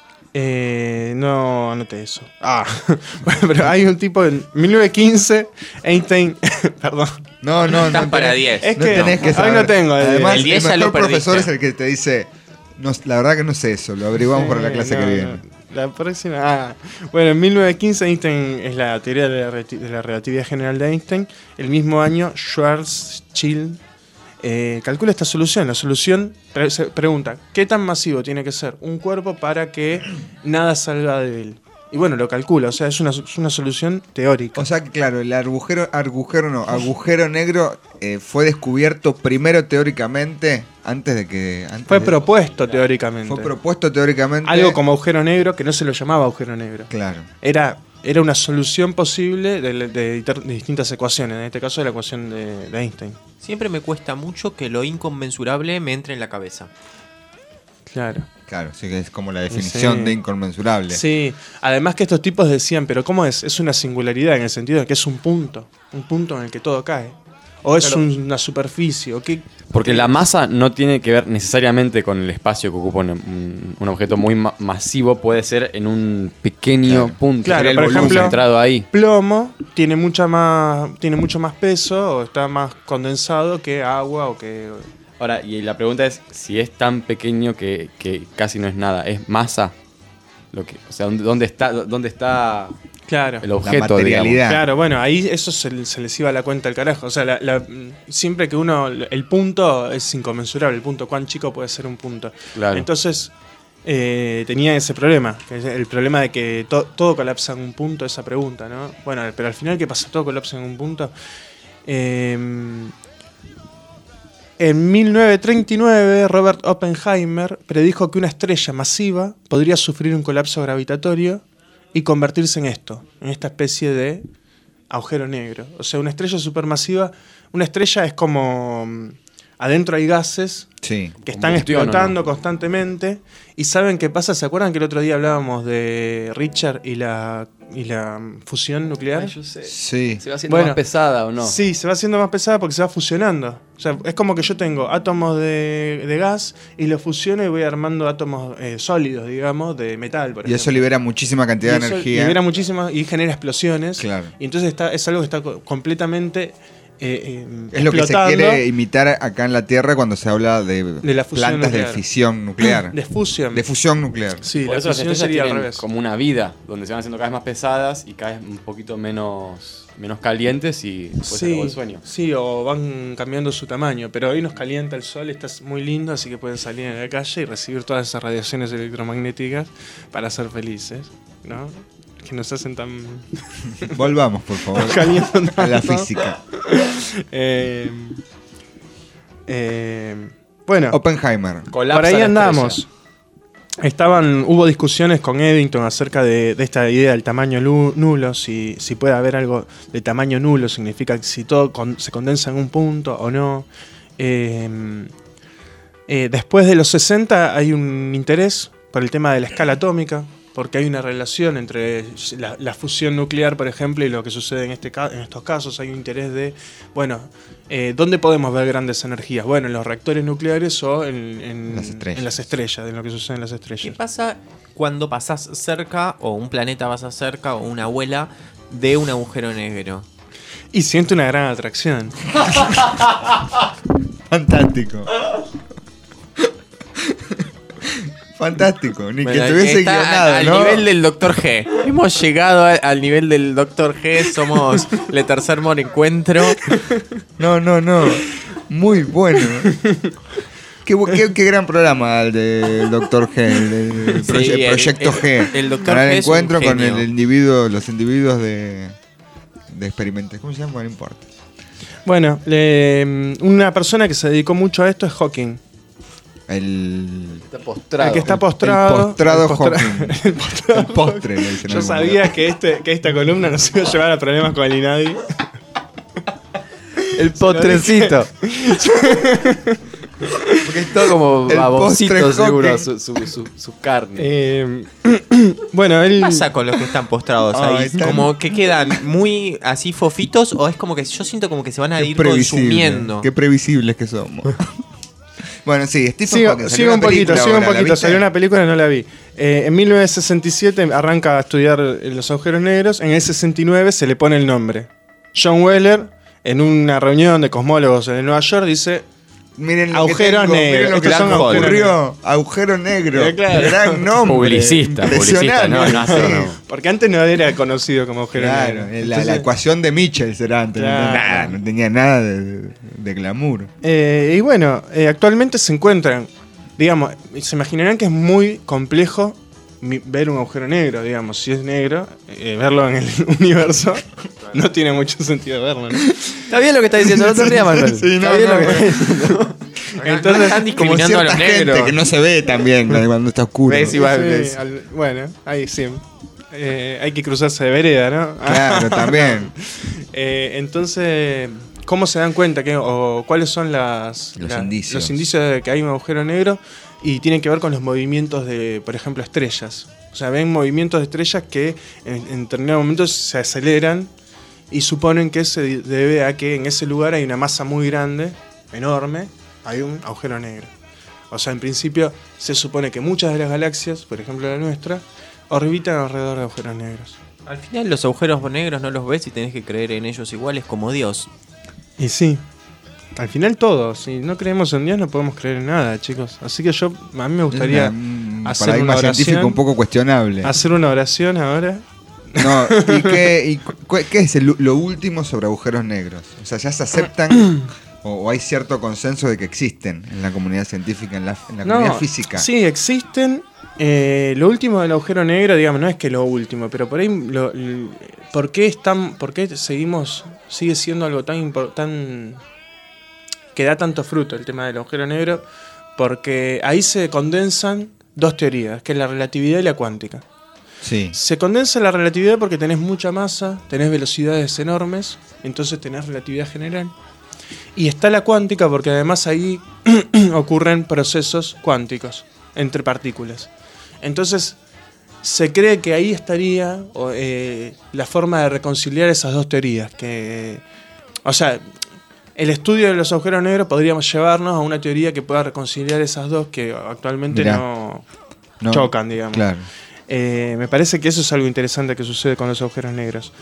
Eh, no anoté eso. Ah, bueno, pero hay un tipo en mil novecientos quince, Einstein, perdón. No, no, Estás no. para tenés- diez. Es no que tenés que hoy saber. no tengo el- Además, el el, diez ya mejor lo perdiste. profesor es el que te dice, no, la verdad que no sé eso, lo averiguamos para la clase No, que no, viene. La próxima. Ah. Bueno, en mil novecientos quince Einstein es la teoría de la, relati- de la relatividad general de Einstein. El mismo año, Schwarzschild eh, calcula esta solución. La solución pre- se pregunta, ¿qué tan masivo tiene que ser un cuerpo para que nada salga de él? Y bueno, lo calcula, o sea, es una, es una solución teórica. O sea que claro, el agujero, agujero no, agujero negro eh, fue descubierto primero teóricamente antes de que... Antes Fue de- propuesto teóricamente. Fue propuesto teóricamente. Algo como agujero negro que no se lo llamaba agujero negro. Claro. Era, era una solución posible de, de- de distintas ecuaciones, en este caso de la ecuación de, de Einstein. Siempre me cuesta mucho que lo inconmensurable me entre en la cabeza. Claro. Claro, sí que es como la definición Sí. de inconmensurable. Sí, además que estos tipos decían, pero ¿cómo es? Es una singularidad en el sentido de que es un punto, un punto en el que todo cae. O es Claro. un- una superficie, o qué. Porque la masa no tiene que ver necesariamente con el espacio que ocupa un, un- un objeto muy ma- masivo, puede ser en un pequeño Claro. punto, Claro, el por volumen ejemplo, centrado ahí. Plomo tiene mucha más, tiene mucho más peso o está más condensado que agua o que. Ahora, y la pregunta es, si es tan pequeño que, que casi no es nada, ¿es masa? Lo que, o sea, ¿dónde, dónde está, dónde está Claro. el objeto, materialidad. digamos? Claro, bueno, ahí eso se, se les iba la cuenta al carajo. O sea, la- la- siempre que uno. El punto es inconmensurable. El punto, cuán chico puede ser un punto. Claro. Entonces, eh, tenía ese problema. Que es el problema de que to- todo colapsa en un punto, esa pregunta, ¿no? Bueno, pero al final, ¿qué pasa? ¿Todo colapsa en un punto? Eh, en mil novecientos treinta y nueve, Robert Oppenheimer predijo que una estrella masiva podría sufrir un colapso gravitatorio y convertirse en esto, en esta especie de agujero negro. O sea, una estrella supermasiva, una estrella es como mm, adentro hay gases Sí. que están Combustión, explotando constantemente y saben qué pasa. ¿Se acuerdan que el otro día hablábamos de Richard y la y la mm, fusión nuclear? Ay, yo sé. Sí. ¿Se va haciendo Bueno, más pesada o no? Sí, se va haciendo más pesada porque se va fusionando. O sea, es como que yo tengo átomos de, de gas y los fusiono y voy armando átomos eh, sólidos, digamos, de metal, por Y eso ejemplo. libera muchísima cantidad Y de eso energía. libera muchísimo y genera explosiones. Claro. Y entonces está, es algo que está co- completamente eh, eh, Es lo que se explotando. quiere imitar acá en la Tierra cuando se habla de, De la fusión plantas nuclear. de fisión nuclear. De fusión. De fusión nuclear. Sí, Por la eso las fusión estrellas sería al tienen revés. como una vida, donde se van haciendo cada vez más pesadas y cada vez un poquito menos, menos calientes y después se acabó Sí, el sueño. sí, o van cambiando su tamaño, pero hoy nos calienta el sol, está muy lindo, así que pueden salir en la calle y recibir todas esas radiaciones electromagnéticas para ser felices, ¿no? Que nos hacen tan... Volvamos, por favor, nos calientan a la tanto. física. Eh, eh, bueno, Oppenheimer. por ahí andamos. Estaban, hubo discusiones con Eddington acerca de, de esta idea del tamaño lu- nulo, si, si puede haber algo de tamaño nulo, significa que si todo con- se condensa en un punto o no. Eh, eh, después de los sesenta hay un interés por el tema de la escala atómica, porque hay una relación entre la, la fusión nuclear, por ejemplo, y lo que sucede en, este ca- en estos casos. Hay un interés de, bueno, eh, ¿dónde podemos ver grandes energías? Bueno, en los reactores nucleares o en, en- Las estrellas. en las estrellas, en lo que sucede en las ¿Qué estrellas. pasa cuando pasás cerca, o un planeta pasa cerca, o una abuela, de un agujero negro? Y siente una gran atracción. Fantástico. Fantástico, ni Bueno, que estuviese está guionado, al ¿no? nivel del Doctor G. Hemos llegado a- al nivel del Doctor G. Somos Le Tercer Mon Encuentro. No, no, no. Muy bueno. Qué, bu- qué- qué gran programa el del Doctor G, el, del Sí, proye- el- Proyecto el- G. el Doctor Para G el es un encuentro con genio. el individuo, los individuos de, de experimentos. ¿Cómo se llama? No importa. Bueno, le- una persona que se dedicó mucho a esto es Hawking. El, Está postrado. El que está postrado. el postrado el postra- Hawking. el postrado El postre, le dicen Yo algunos. sabía que, este, que esta columna nos iba a llevar a problemas con el INADI. El postrecito. Porque es todo como El babosito postre seguro, Hawking. su, su, su, su carne. Eh, bueno, él. ¿Qué pasa con los que están postrados Ah, ahí? están- ¿Como que quedan muy así fofitos o es como que yo siento como que se van a Qué ir previsible, consumiendo? Qué previsibles que somos. Bueno, sí, Stephen Sigo, Hawking. salió sigo una un poquito, película sigo un ahora, ¿la poquito. viste? Salió una película y no la vi. Eh, en mil novecientos sesenta y siete arranca a estudiar los agujeros negros. En el sesenta y nueve se le pone el nombre. John Wheeler, en una reunión de cosmólogos en Nueva York, dice: Miren lo agujeros que tengo, negros. miren lo que Estos son se me agujeros ocurrió. Agujero negro. Eh, claro. Gran nombre. Publicista, publicista, no, no hace, Sí. no. Porque antes no era conocido como agujero Claro, negro. la, la Entonces, ecuación de Mitchell será antes. Claro. No, nada, no tenía nada de, de glamour. eh, y bueno, eh, actualmente se encuentran, digamos, se imaginarán que es muy complejo mi- ver un agujero negro, digamos. Si es negro, eh, verlo en el universo no tiene mucho sentido verlo, ¿no? Está bien lo que está diciendo, no te rías, Manuel. Sí, Está no, bien no, lo que no. está diciendo. Entonces están Como discriminando a cierta los gente negros. que no se ve también cuando está oscuro. Ves, igual. Sí, ves. al- bueno, ahí sí. Eh, hay que cruzarse de vereda, ¿no? Claro, también. Eh, entonces, ¿cómo se dan cuenta que, o cuáles son las, Los la- indicios. los indicios de que hay un agujero negro? Y tienen que ver con los movimientos de, por ejemplo, estrellas. O sea, ven movimientos de estrellas que en, en determinados momentos se aceleran y suponen que se debe a que en ese lugar hay una masa muy grande, enorme, hay un agujero negro. O sea, en principio se supone que muchas de las galaxias, por ejemplo la nuestra, orbitan alrededor de agujeros negros. Al final los agujeros negros no los ves y tenés que creer en ellos iguales como Dios. Y sí, al final todo. Si no creemos en Dios no podemos creer en nada, chicos. Así que yo, a mí me gustaría Es una- un hacer paradigma una científico oración. un poco cuestionable. Hacer una oración ahora. No, ¿y qué, y cu- qué es el- lo último sobre agujeros negros? O sea, ¿ya se aceptan o, o hay cierto consenso de que existen en la comunidad científica, en la, en la comunidad física? Sí, existen. Eh, lo último del agujero negro, digamos, no es que lo último, pero por ahí, lo, l- ¿por qué es tan, por qué seguimos, sigue siendo algo tan importante, que da tanto fruto el tema del agujero negro? Porque ahí se condensan dos teorías, que es la relatividad y la cuántica. Sí. Se condensa la relatividad porque tenés mucha masa, tenés velocidades enormes, entonces tenés relatividad general. Y está la cuántica porque además ahí ocurren procesos cuánticos entre partículas. Entonces se cree que ahí estaría o, eh, la forma de reconciliar esas dos teorías. Que, o sea, el estudio de los agujeros negros podríamos llevarnos a una teoría que pueda reconciliar esas dos que actualmente Mirá. no, No, chocan, digamos. Claro. Eh, me parece que eso es algo interesante que sucede con los agujeros negros.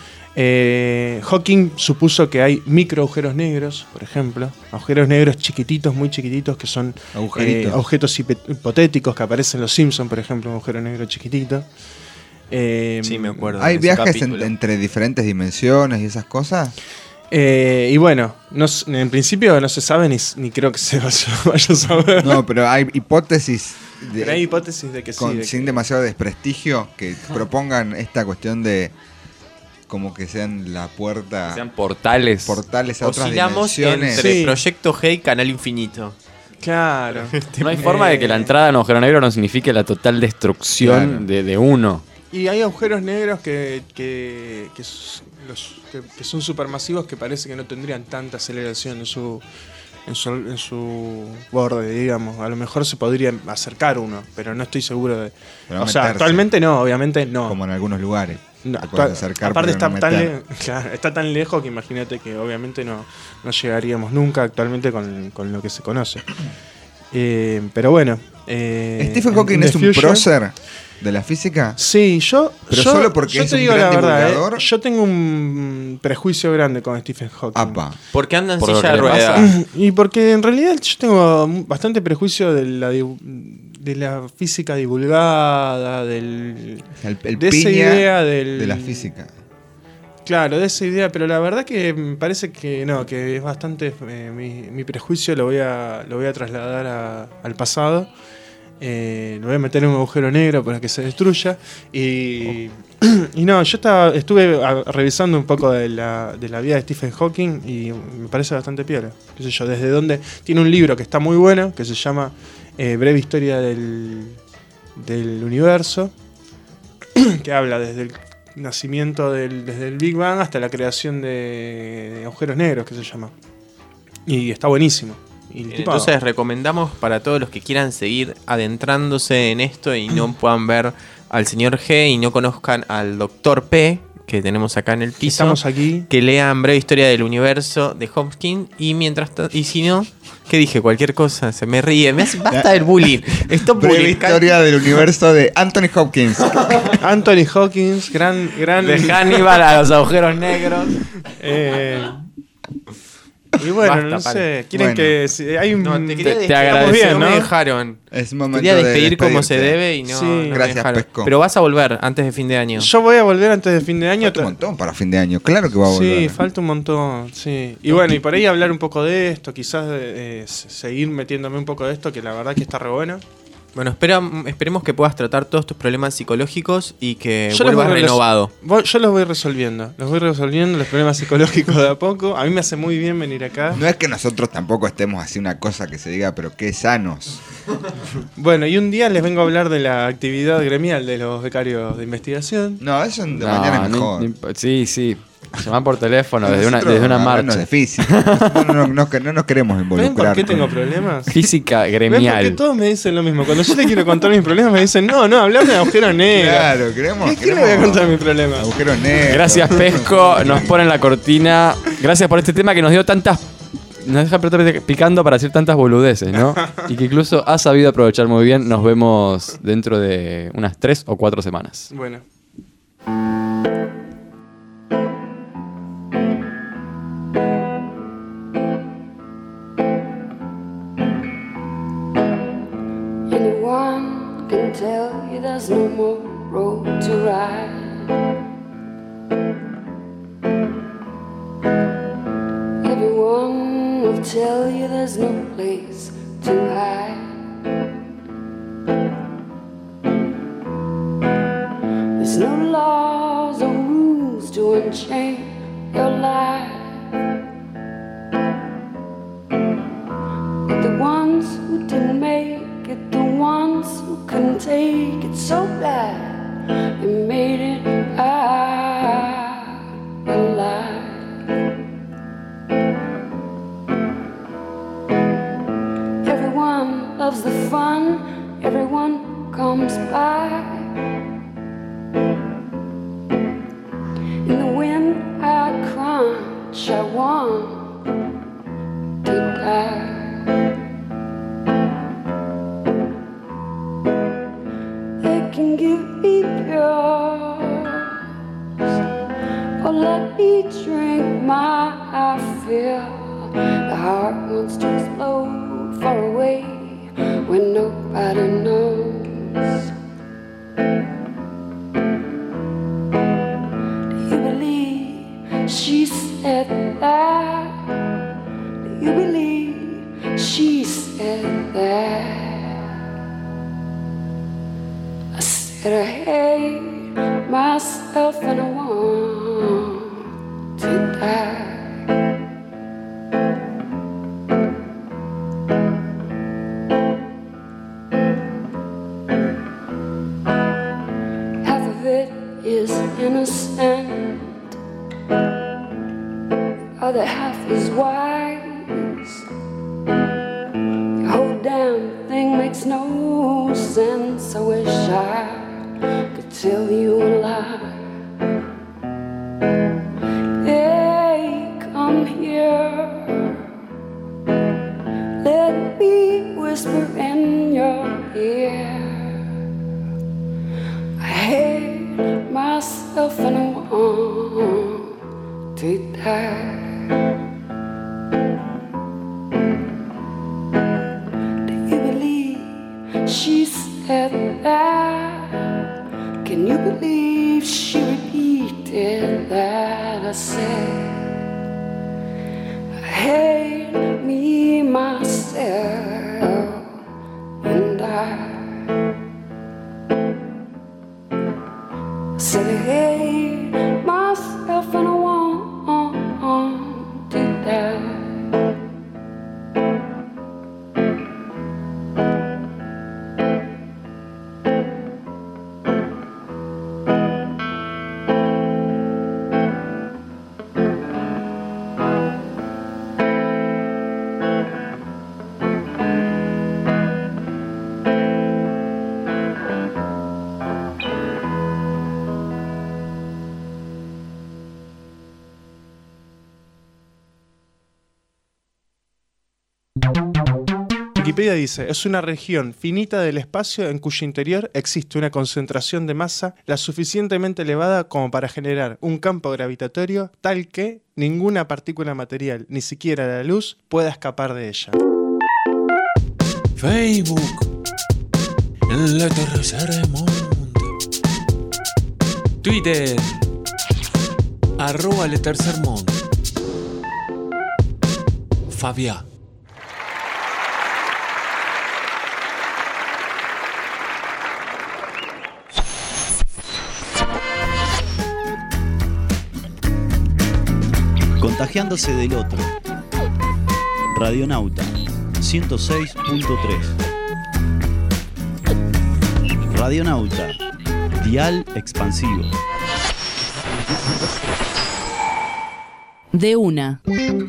Eh, Hawking supuso que hay micro agujeros negros, por ejemplo, agujeros negros chiquititos, muy chiquititos, que son Agujeritos. eh, objetos hipe- hipotéticos que aparecen en Los Simpsons, por ejemplo, un agujero negro chiquitito. Eh, Sí, me acuerdo. ¿Hay de ese viajes en- capítulo. entre diferentes dimensiones y esas cosas? eh, y bueno, no s- en principio no se sabe ni, s- ni creo que se vaya, vaya a saber. No, pero hay hipótesis de- Pero hay hipótesis de que sí. con- de sin que- demasiado desprestigio que propongan esta cuestión de como que sean la puerta, Sean portales. portales a otras Oscilamos dimensiones. entre Sí. Proyecto G y Canal Infinito. Claro. No hay forma de que la entrada en un agujero negro no signifique la total destrucción Claro. de, de uno. Y hay agujeros negros que, que, que, s- los- que- que son supermasivos que parece que no tendrían tanta aceleración en su, en su en su borde, digamos. A lo mejor se podría acercar uno, pero no estoy seguro de... Pero O sea, meterse. actualmente no, obviamente no. Como en algunos lugares. No, Te actua- puedes acercar, aparte pero está, no tan meter. le- claro, está tan lejos que imagínate que obviamente no, no llegaríamos nunca actualmente con, con lo que se conoce. Eh, pero bueno. eh, Stephen en- Hawking in es the un future- prócer de la física. Sí, yo. Pero yo- solo porque yo es te un digo gran la verdad, divulgador. eh, yo tengo un prejuicio grande con Stephen Hawking. Apa. Porque anda en Por lo silla que de le ruedas. pasa. Y porque en realidad yo tengo bastante prejuicio de la, divu- de la física divulgada, del, El, el de esa piña idea del, de la física. Claro, de esa idea, pero la verdad que me parece que no, que es bastante. eh, mi, mi prejuicio lo voy a, lo voy a trasladar a- al pasado. Eh, lo voy a meter en un agujero negro para que se destruya. Y, y no, yo estaba, estuve a- revisando un poco de la, de la vida de Stephen Hawking y me parece bastante piola. Qué sé yo, desde donde. Tiene un libro que está muy bueno, que se llama eh, Breve Historia del, del Universo, que habla desde el nacimiento del, desde el Big Bang hasta la creación de, de agujeros negros, que se llama. Y está buenísimo. Y el tipo- Entonces recomendamos para todos los que quieran seguir adentrándose en esto y no puedan ver al señor G y no conozcan al doctor P, que tenemos acá en el piso, Estamos aquí. que lean Breve Historia del Universo de Hopkins y mientras ta- y si no, ¿qué dije? Cualquier cosa, se me ríe, me hace basta del bullying. Stop Breve bullying. historia del universo de Anthony Hopkins. Anthony Hawkins, gran, gran. De Hannibal a los agujeros negros. Eh, y bueno, Basta, no pare. sé. Quieren Bueno. que. si hay un. No, te quería te despedir, agradecemos. bien, no ¿no? me dejaron. Es momento Quería de despedir como se despedirse. debe y no, Sí. no me Gracias, dejaron. Pesco. Pero vas a volver antes de fin de año. Yo voy a volver antes de fin de año. Falta un montón para fin de año. Claro que va a volver. Sí, falta un montón, sí. Y bueno, y por ahí hablar un poco de esto, quizás eh, s- seguir metiéndome un poco de esto, que la verdad que está re bueno. Bueno, espera, esperemos que puedas tratar todos tus problemas psicológicos y que Yo los vuelvas voy res- renovado. voy- Yo los voy resolviendo, los voy resolviendo, los problemas psicológicos de a poco. A mí me hace muy bien venir acá. No es que nosotros tampoco estemos así una cosa que se diga, pero qué sanos. Bueno, y un día les vengo a hablar de la actividad gremial de los becarios de investigación. No, eso de No, mañana es no- mejor. no imp- sí, sí. Llaman por teléfono desde una, Nosotros desde una hablamos marcha. de física. No, no, no, no, no nos queremos ¿Ven involucrar. por qué con- tengo problemas? Física ¿Ven por qué gremial. todos me dicen lo mismo? Cuando yo les quiero contar mis problemas me dicen, no, no, hablame de agujeros negros. Claro, queremos. ¿Qué, ¿Quién le voy a queremos contar mis problemas? Agujeros negros. Gracias, Pesco. Nos ponen la cortina. Gracias por este tema que nos dio tantas. Nos deja apretarte picando para decir tantas boludeces, ¿no? Y que incluso ha sabido aprovechar muy bien. Nos vemos dentro de unas tres o cuatro semanas. Bueno. Anyone can tell you there's no more road to ride. Everyone will tell you there's no place to hide. There's no laws or rules to unchain your life. But the ones who didn't make it, the ones who couldn't take it so bad, they made it out alive. Everyone loves the fun, everyone comes by. In the wind I crunch, I want to die. They can give me fear. The heart wants to explode far away when nobody knows. Do you believe she said that? Do you believe she said that? I said I hate myself and I want to die. Half of it is innocent, the other half is wise. The whole damn thing makes no sense. I wish I could tell you a lie. Hey, come here. Let me whisper in your ear. I hate myself and I want to die. She said that. Can you believe she repeated that? I said I hate me, myself, and I, I said I hate myself and I want to die. Wikipedia dice, es una región finita del espacio en cuyo interior existe una concentración de masa la suficientemente elevada como para generar un campo gravitatorio tal que ninguna partícula material, ni siquiera la luz, pueda escapar de ella. Facebook, el tercer mundo. Twitter, arroba el tercer mundo. Fabia. Contagiándose del otro. Radionauta ciento seis punto tres. Radionauta, dial expansivo. De una.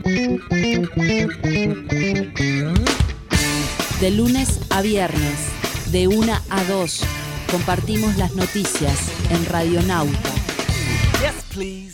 De lunes a viernes, de una a dos, compartimos las noticias en Radionauta. Yes, please.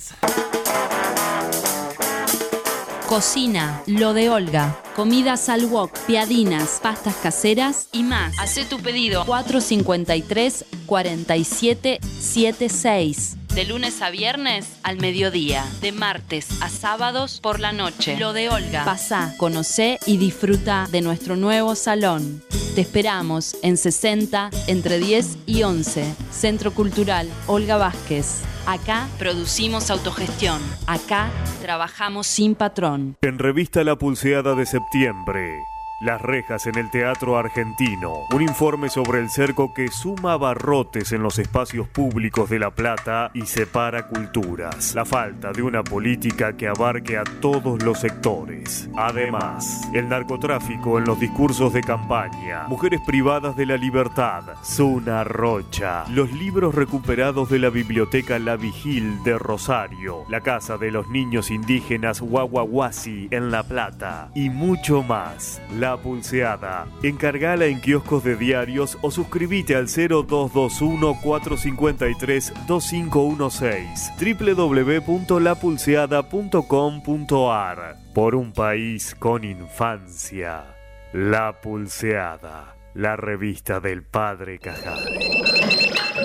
Cocina, lo de Olga, comidas al wok, piadinas, pastas caseras y más. Hacé tu pedido cuatro cinco tres, cuatro siete siete seis. De lunes a viernes al mediodía, de martes a sábados por la noche. Lo de Olga. Pasá, conocé y disfruta de nuestro nuevo salón. Te esperamos en sesenta, entre diez y once. Centro Cultural Olga Vázquez. Acá producimos autogestión. Acá trabajamos sin patrón. En revista La Pulseada de septiembre, las rejas en el Teatro Argentino. Un informe sobre el cerco que suma abarrotes en los espacios públicos de La Plata y separa culturas. La falta de una política que abarque a todos los sectores. Además, el narcotráfico en los discursos de campaña. Mujeres privadas de la libertad. Zuna Rocha. Los libros recuperados de la Biblioteca La Vigil de Rosario. La Casa de los Niños Indígenas Guaguaguasi en La Plata. Y mucho más. La Pulseada. Encargala en kioscos de diarios o suscríbete al cero dos dos uno, cuatro cinco tres, dos cinco uno seis. doble u doble u doble u punto la pulseada punto com punto a r. Por un país con infancia. La Pulseada. La revista del Padre Cajade.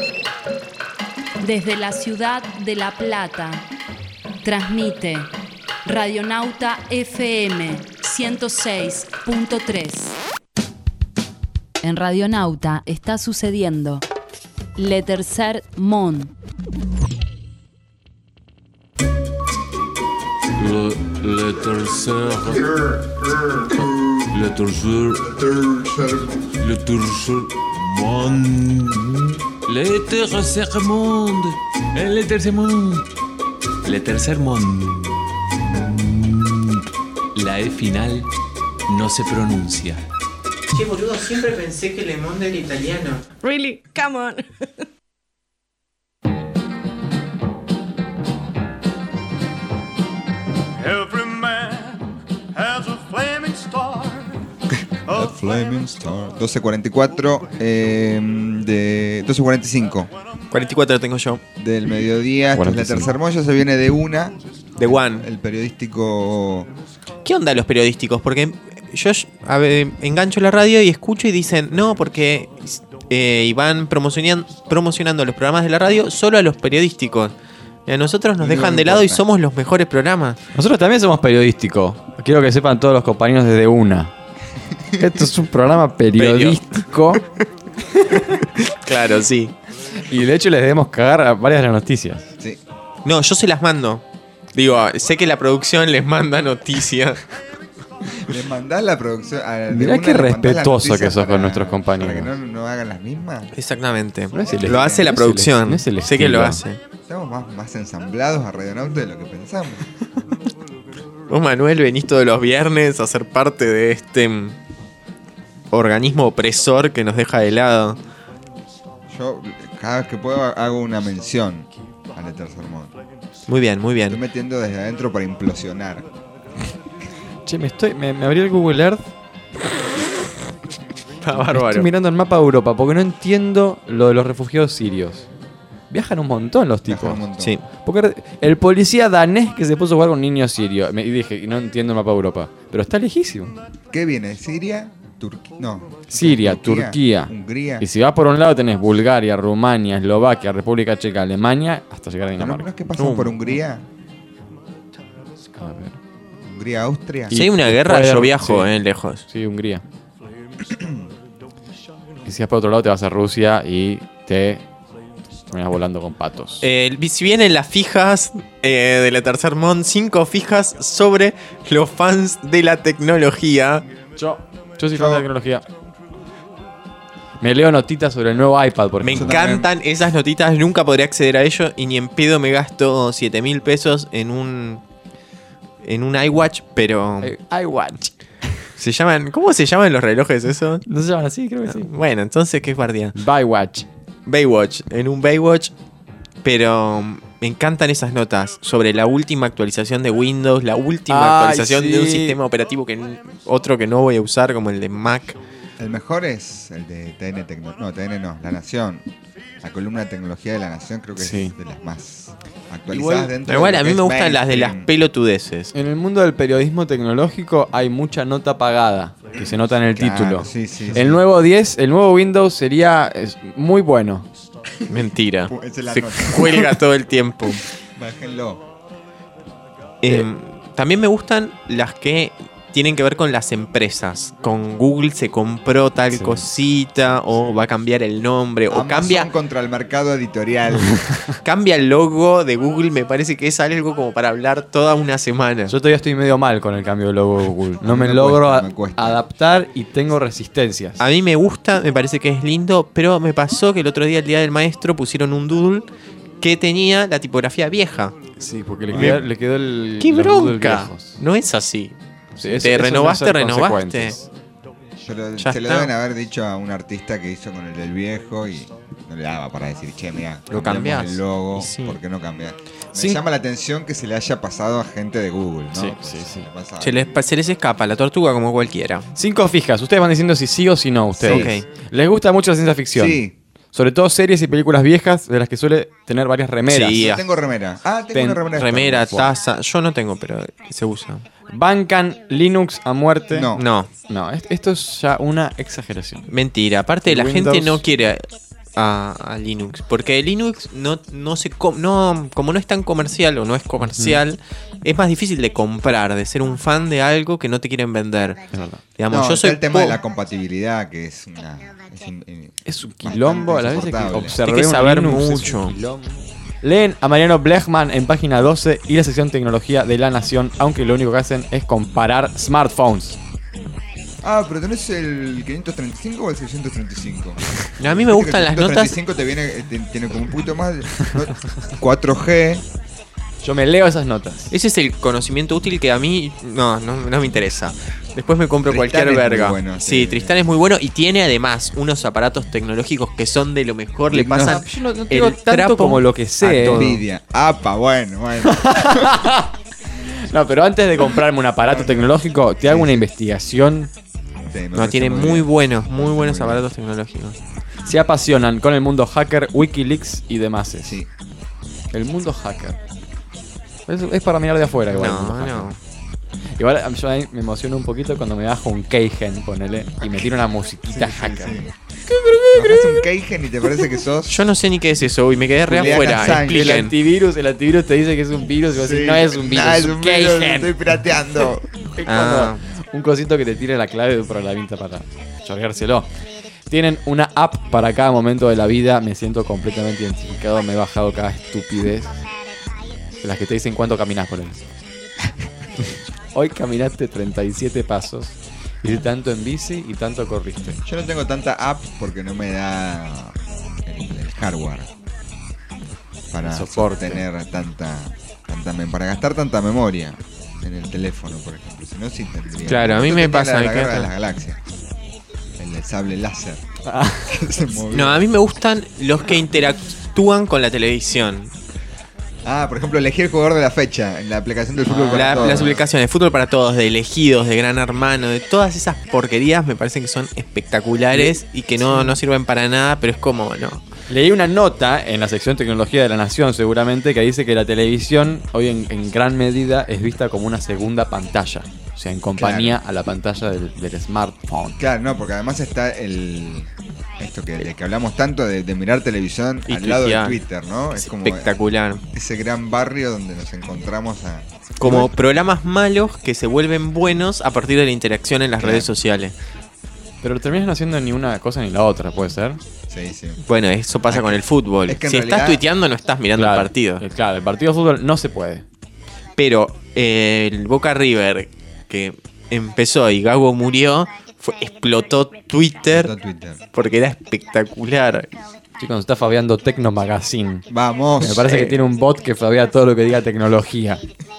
Desde la ciudad de La Plata, transmite Radionauta F M ciento seis punto tres. En Radionauta está sucediendo Le Tercer Monde. Le, le tercer. Le tercer. Le tercer monde. Le tercer monde. Le tercer monde. Le tercer monde. La E final no se pronuncia. Che, boludo, siempre pensé que Le Monde era italiano. Really? Come on. Every man has a flaming star. A Flaming Star. doce cuarenta y cuatro eh, de doce cuarenta y cinco. cuarenta y cuatro tengo yo. Del mediodía. Esta es la tercera molla, se viene de una. De One. El periodístico. ¿Qué onda los periodísticos? Porque yo a ver, engancho la radio y escucho y dicen, no, porque eh, y van promocionan, promocionando los programas de la radio solo a los periodísticos. Y a nosotros nos No dejan me de lado y importa. somos los mejores programas. Nosotros también somos periodísticos. Quiero que sepan todos los compañeros desde una. Esto es un programa periodístico. Claro, sí. Y de hecho les debemos cagar a varias de las noticias. Sí. No, yo se las mando. Digo, sé que la producción les manda noticias. ¿Les mandás la producción? A, de Mirá una qué les mandás las respetuoso noticias que sos para- con nuestros compañeros. Para que no, no hagan las mismas. Exactamente. No es el Lo est- hace la no es el producción. est- no es el sé que lo estilo. hace. Estamos más, más ensamblados a Radionauta de lo que pensamos. Vos, Manuel, venís todos los viernes a ser parte de este mm, organismo opresor que nos deja de lado. Yo cada vez que puedo hago una mención a la tercer mondo. Muy bien, muy bien. Estoy metiendo desde adentro para implosionar. Che, me estoy. Me, me abrí el Google Earth. Está bárbaro. Estoy mirando el mapa de Europa porque no entiendo lo de los refugiados sirios. Viajan un montón los tipos. Sí. Porque el policía danés que se puso a jugar con un niño sirio. Me y dije, no entiendo el mapa de Europa. Pero está lejísimo. ¿Qué viene? ¿Siria? Turquía. No. Siria, Turquía. Hungría. Y si vas por un lado tenés Bulgaria, Rumania, Eslovaquia, República Checa, Alemania, hasta llegar a ¿No, Dinamarca. no es que pasan por Hungría? A ver. Hungría, Austria. Si hay una guerra, puede- yo viajo, sí. eh, lejos. Sí, Hungría. Y si vas por otro lado te vas a Rusia y te terminas volando con patos. Eh, si vienen las fijas eh, de la Tercer Monde, cinco fijas sobre los fans de la tecnología. Yo, yo soy fan de la tecnología. Me leo notitas sobre el nuevo iPad, por Me ejemplo. encantan esas notitas, nunca podré acceder a ello y ni en pedo me gasto siete mil pesos en un en un iWatch, pero iWatch. se llaman, ¿cómo se llaman los relojes esos? ¿No se llaman así? Creo que sí. Bueno, entonces ¿qué es guardián? Baywatch. Baywatch, en un Baywatch, pero me encantan esas notas sobre la última actualización de Windows, la última Ay, actualización de un sí. sistema operativo que n- otro que no voy a usar como el de Mac. El mejor es el de T N Tecno. No, T N no, La Nación. La columna de tecnología de La Nación creo que Sí. es de las más actualizadas Igual- dentro Igual de a lo mí que me es gustan las de las mainstream. pelotudeces. En el mundo del periodismo tecnológico hay mucha nota pagada que se nota en el Claro, título. sí, sí, el sí. nuevo diez, el nuevo Windows sería es, muy bueno. Mentira. Esa es la Se nota. cuelga todo el tiempo. Bájenlo. Eh, también me gustan las que tienen que ver con las empresas. Con Google se compró tal Sí. cosita o va a cambiar el nombre o Amazon cambia contra el mercado editorial. cambia el logo de Google. Me parece que es algo como para hablar toda una semana. Yo todavía estoy medio mal con el cambio de logo de Google. No A mí me me logro cuesta, a- me cuesta. adaptar y tengo resistencias. A mí me gusta, me parece que es lindo, pero me pasó que el otro día, el día del maestro, pusieron un doodle que tenía la tipografía vieja. Sí, porque le Me- quedó, le quedó el. ¡Qué los doodles bronca! viejos. No es así. Sí, eso- Te eso no renovaste, ser renovaste. consecuentes. Pero Ya se lo está. deben haber dicho a un artista que hizo con el del viejo y no le daba para decir, che, mira, Lo cambiamos cambiás. el logo, Y sí. ¿por qué no cambiar? Me Sí. llama la atención que se le haya pasado a gente de Google, ¿no? Sí, Porque sí, sí. le pasa a- Se les, se les escapa la tortuga como cualquiera. Cinco fijas. Ustedes van diciendo si sí o si no. Ustedes. Sí. ¿Les gusta mucho la ciencia ficción? Sí, Sobre todo series y películas viejas de las que suele tener varias remeras. Sí, yo ah. tengo remera. Ah, tengo Ten- una remera. de Remera, Star Wars. taza. Yo no tengo, pero se usa. Bancan Linux a muerte. No. No, No, es- esto es ya una exageración. mentira. Aparte, la Windows. gente no quiere a, a Linux. Porque Linux no, no se com- no, como no es tan comercial o no es comercial, mm. es más difícil de comprar, de ser un fan de algo que no te quieren vender. Digamos, no, yo está soy el tema po- de la compatibilidad, que es una... Es un, eh, es un quilombo a la vez que observé. Hay que un saber Linux, mucho. Leen a Mariano Blechman en página doce y la sección tecnología de La Nación, aunque lo único que hacen es comparar smartphones. Ah, pero tenés el quinientos treinta y cinco o el seiscientos treinta y cinco. No, a mí me gustan las notas. El seiscientos treinta y cinco te viene, tiene como un poquito más de cuatro G. Yo me leo esas notas. Ese es el conocimiento útil que a mí no, no, no me interesa. Después me compro Tristán cualquier es muy verga. bueno, sí, sí. Tristán es muy bueno y tiene además unos aparatos tecnológicos que son de lo mejor. Le No, pasan yo no, no tengo el tanto trapo como lo que sé. a eh. todo. Nvidia. Apa, bueno, bueno. No, pero antes de comprarme un aparato tecnológico, te hago una investigación. Sí, me No, parece tiene muy muy bien. buenos, muy buenos Muy aparatos tecnológicos. Se apasionan con el mundo hacker, Wikileaks y demás. Sí. El mundo hacker. Es, es para mirar de afuera igual. el mundo No, hacker. no. Igual yo ahí me emociono un poquito cuando me bajo un Keygen, ponele, y me tiro una musiquita Sí, sí, hacker. sí. Bajás un Keygen y te parece que sos... Yo no sé ni qué es eso y me quedé re Julián afuera. Assange. El Expliquen. antivirus, el antivirus te dice que es un virus y vos decís, Sí. no es un virus, Nah, es un virus, Keygen. estoy pirateando. Es Ah. como un cosito que te tire la clave de un programita para chorreárselo. Tienen una app para cada momento de la vida. Me siento completamente identificado. Me he bajado cada estupidez. De las que te dicen cuánto caminas por él. Hoy caminaste treinta y siete pasos. Y tanto en bici y tanto corriste. Yo no tengo tanta app porque no me da el, el hardware para El soporte. tener tanta, tanta mem- para gastar tanta memoria en el teléfono, por ejemplo. Si no, sí tendría. Claro, a mí Yo me tenía pasa la, la que- guerra de las galaxias. El del sable láser. Ah. Que se movía. No, a mí me gustan los que interactúan con la televisión. Ah, por ejemplo, elegí el jugador de la fecha en la aplicación del fútbol. para La- todos. las aplicaciones, Fútbol para Todos, de Elegidos, de Gran Hermano, de todas esas porquerías me parecen que son espectaculares y que no, no sirven para nada, pero es como, no. Leí una nota en la sección tecnología de La Nación seguramente que dice que la televisión hoy en, en gran medida es vista como una segunda pantalla. O sea, en compañía Claro. a la pantalla del, del smartphone. Claro, no, porque además está el. Esto que, de que hablamos tanto de, de mirar televisión Y al lado de tuitear. Twitter, ¿no? Es como espectacular. ese gran barrio donde nos encontramos a. Como programas malos que se vuelven buenos a partir de la interacción en las Claro. redes sociales. Pero terminas no haciendo ni una cosa ni la otra, ¿puede ser? Sí, sí. Bueno, eso pasa Ah, con el fútbol. es que en si estás realidad- tuiteando no estás mirando Claro, el partido. eh, Claro, el partido de fútbol no se puede. Pero eh, el Boca River que empezó y Gago murió, fue- explotó Twitter Explotó Twitter. porque era espectacular. Chicos, nos está fabeando Tecno Magazine. Vamos. Me parece Eh, que tiene un bot que fabea todo lo que diga tecnología.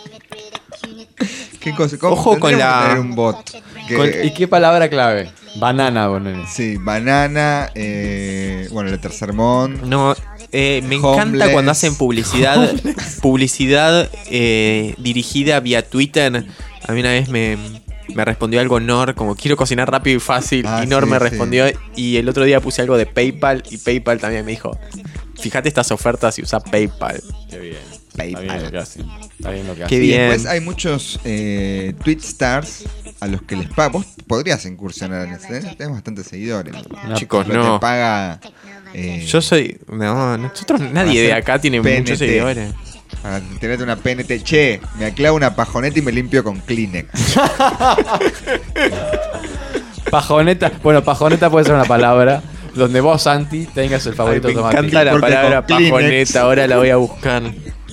¿Qué cosa? ¿Cómo Ojo con tendríamos que la- tener un bot. Que- Con- ¿Y qué palabra clave? Banana, ponele. Sí, banana, eh, bueno, el tercer mon. No, eh, me Homeless. encanta cuando hacen publicidad, publicidad eh, dirigida vía Twitter. A mí una vez me, me respondió algo Nor, como quiero cocinar rápido y fácil, Ah, y Nor sí, me sí. respondió, y el otro día puse algo de PayPal, y PayPal también me dijo, fíjate estas ofertas y usa PayPal. Qué bien. PayPal. Está bien lo que hacen. Está bien lo que Qué hacen. Y bien. después hay muchos eh, tweet stars a los que les paga. Vos podrías incursionar en eso. Tenés, tenés bastantes seguidores. No, chicos, Pero no. Te paga. eh, Yo soy... No, nosotros, para nadie de hacer acá tiene P N T. muchos seguidores. Para tenerte una P N T. Che, me aclavo una pajoneta y me limpio con Kleenex. Pajoneta. Bueno, pajoneta puede ser una palabra donde vos, Santi, tengas el favorito Ay, me automático. encanta la Porque palabra con Kleenex. pajoneta, ahora la voy a buscar.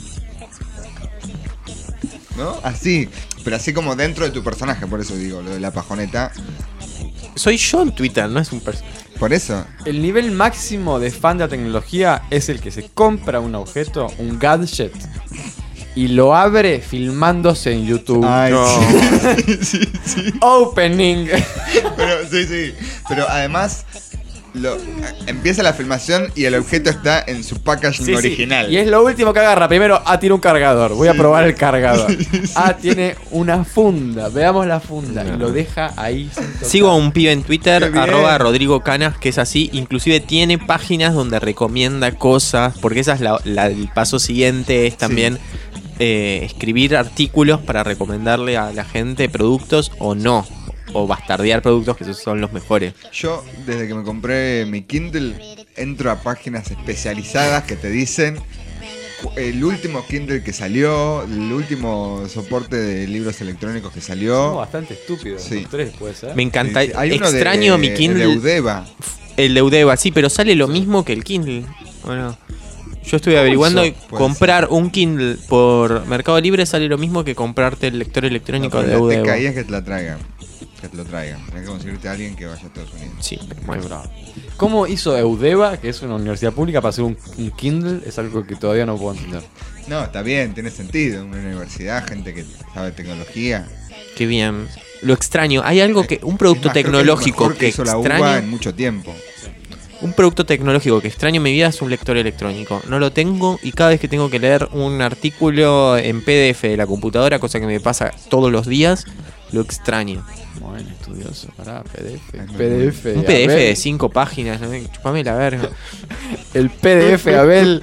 ¿No? Así. Pero así como dentro de tu personaje. Por eso digo, lo de la pajoneta. Soy yo en Twitter, no es un personaje. Por eso. El nivel máximo de fan de la tecnología es el que se compra un objeto, un gadget, y lo abre filmándose en YouTube. Ay, No. sí, sí, sí. Opening. Pero, sí, sí. Pero además. Lo, empieza la filmación y el objeto está en su packaging Sí, sí. original. Y es lo último que agarra. Primero, ah, tiene un cargador. Voy a Sí. probar el cargador. Ah, tiene una funda. Veamos la funda. Y lo deja ahí. sin tocar. Sigo a un pibe en Twitter, Qué bien. arroba Rodrigo Canas, que es así. Inclusive tiene páginas donde recomienda cosas, porque esa es la, la- el paso siguiente, es también eh, escribir artículos para recomendarle a la gente productos o no. O bastardear productos que esos son los mejores. Yo, desde que me compré mi Kindle, entro a páginas especializadas que te dicen el último Kindle que salió, el último soporte de libros electrónicos que salió. Somos bastante estúpidos. Sí. Los tres, puede ser. Me encanta. Sí, sí. Hay uno Extraño de- mi Kindle. de Eudeva. El de Eudeva, sí, pero sale lo mismo que el Kindle. Bueno, yo estuve averiguando y Puede comprar un Kindle por Mercado Libre sale lo mismo que comprarte el lector electrónico No, de pero la Eudeva. teca ahí es que te la traigan. Que te lo traigan. Tienes que conseguirte a alguien que vaya a Estados Unidos. Sí, Muy bravo. ¿Cómo hizo Eudeva, que es una universidad pública, para hacer un, un Kindle? Es algo que todavía no puedo entender. No, está bien, tiene sentido. Una universidad, gente que sabe tecnología. Qué bien. Lo extraño. Hay algo que. Un producto Es más, creo que es lo tecnológico mejor que que hizo la U B A extraño. en mucho tiempo. Un producto tecnológico que extraño en mi vida es un lector electrónico. No lo tengo y cada vez que tengo que leer un artículo en P D F de la computadora, cosa que me pasa todos los días, lo extraño. Bueno, estudioso, pará, P D F. muy P D F. Un P D F Abel. de cinco páginas, ¿no? Chupame la verga. El P D F, Abel.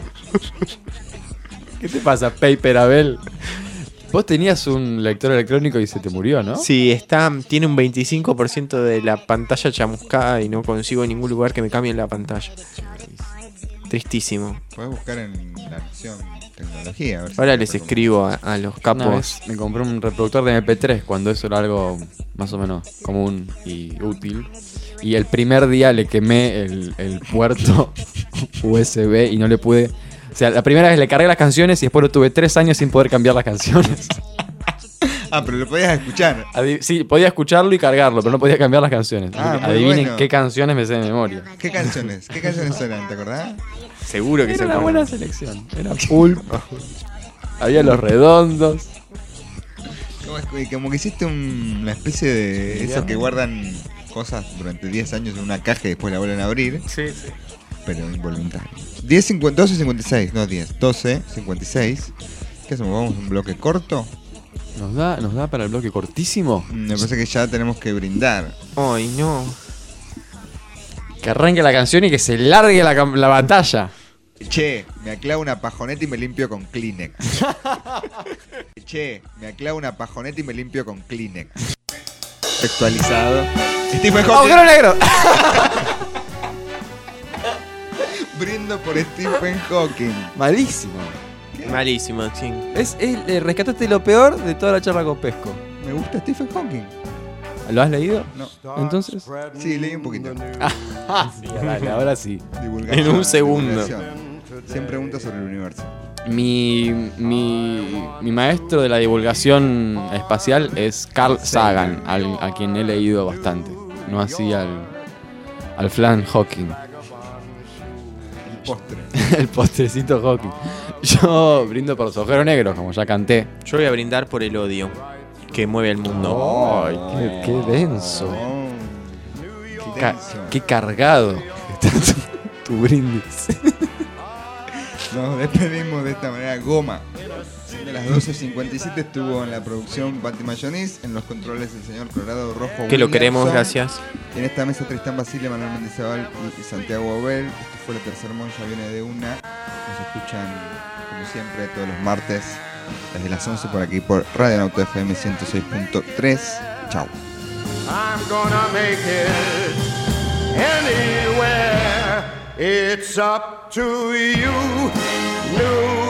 ¿Qué te pasa, Paper Abel? Vos tenías un lector electrónico y se te murió, ¿no? Sí, está, tiene un veinticinco por ciento de la pantalla chamuscada y no consigo en ningún lugar que me cambien la pantalla. Tristísimo. Puedes buscar en la Nación Tecnología. A ver si Ahora te les recomiendo. escribo a, a los Una capos. vez me compré un reproductor de M P tres cuando eso era algo más o menos común y útil. Y el primer día le quemé el, el puerto U S B y no le pude... O sea, la primera vez le cargué las canciones y después lo tuve tres años sin poder cambiar las canciones. Ah, pero lo podías escuchar. Adi- sí, podía escucharlo y cargarlo, pero no podía cambiar las canciones. Ah, muy Adivinen bueno. qué canciones me sé de memoria. ¿Qué canciones? ¿Qué canciones eran? ¿Te acordás? Seguro que Era se una acuerdan. buena selección. Era Pulp. Había Los Redondos. Como, es- como que hiciste un- una especie de esos que guardan cosas durante diez años en una caja y después la vuelven a abrir. Sí, sí. Pero involuntario. diez, cincuenta, doce cincuenta y seis, no diez, doce cincuenta y seis. ¿Qué hacemos? ¿Vamos a un bloque corto? ¿Nos da, ¿Nos da para el bloque cortísimo? Mm, Me parece que ya tenemos que brindar. Ay, no. Que arranque la canción y que se largue la, cam- la batalla. Che, me aclavo una pajoneta y me limpio con Kleenex. Che, me aclavo una pajoneta y me limpio con Kleenex. Textualizado. Stephen Hawking. ¡Agujero negro! Brindo por Stephen Hawking. Malísimo. Malísimo, sí. Es, es, eh, rescataste lo peor de toda la charla con Pesco. Me gusta Stephen Hawking. ¿Lo has leído? No. Entonces. Sí, leí un poquito. Sí, dale, ahora sí. Divulgación, En un segundo. divulgación. cien preguntas sobre el universo. Mi, mi, mi maestro de la divulgación espacial es Carl Sagan, al- a quien he leído bastante. No así al, al flan Hawking. El postre. El postrecito Hawking. Yo brindo por los agujeros negros, como ya canté. Yo voy a brindar por el odio que mueve el mundo. Ay, qué, qué denso. Oh, Qué, ca- qué cargado está tu, tu brindis. Nos despedimos de esta manera. Goma. De las doce cincuenta y siete estuvo en la producción Patti Mayonis, en los controles el señor Colorado Rojo. Que lo Williamson. queremos, gracias. Y en esta mesa Tristán Basile, Manuel Mendizábal y Santiago Abel. Esto fue La Tercer Mon, ya viene de una. Nos escuchan, como siempre, todos los martes desde las once por aquí por Radio Nauta F M ciento seis punto tres. Chao. I'm gonna make it anywhere. It's up to you, New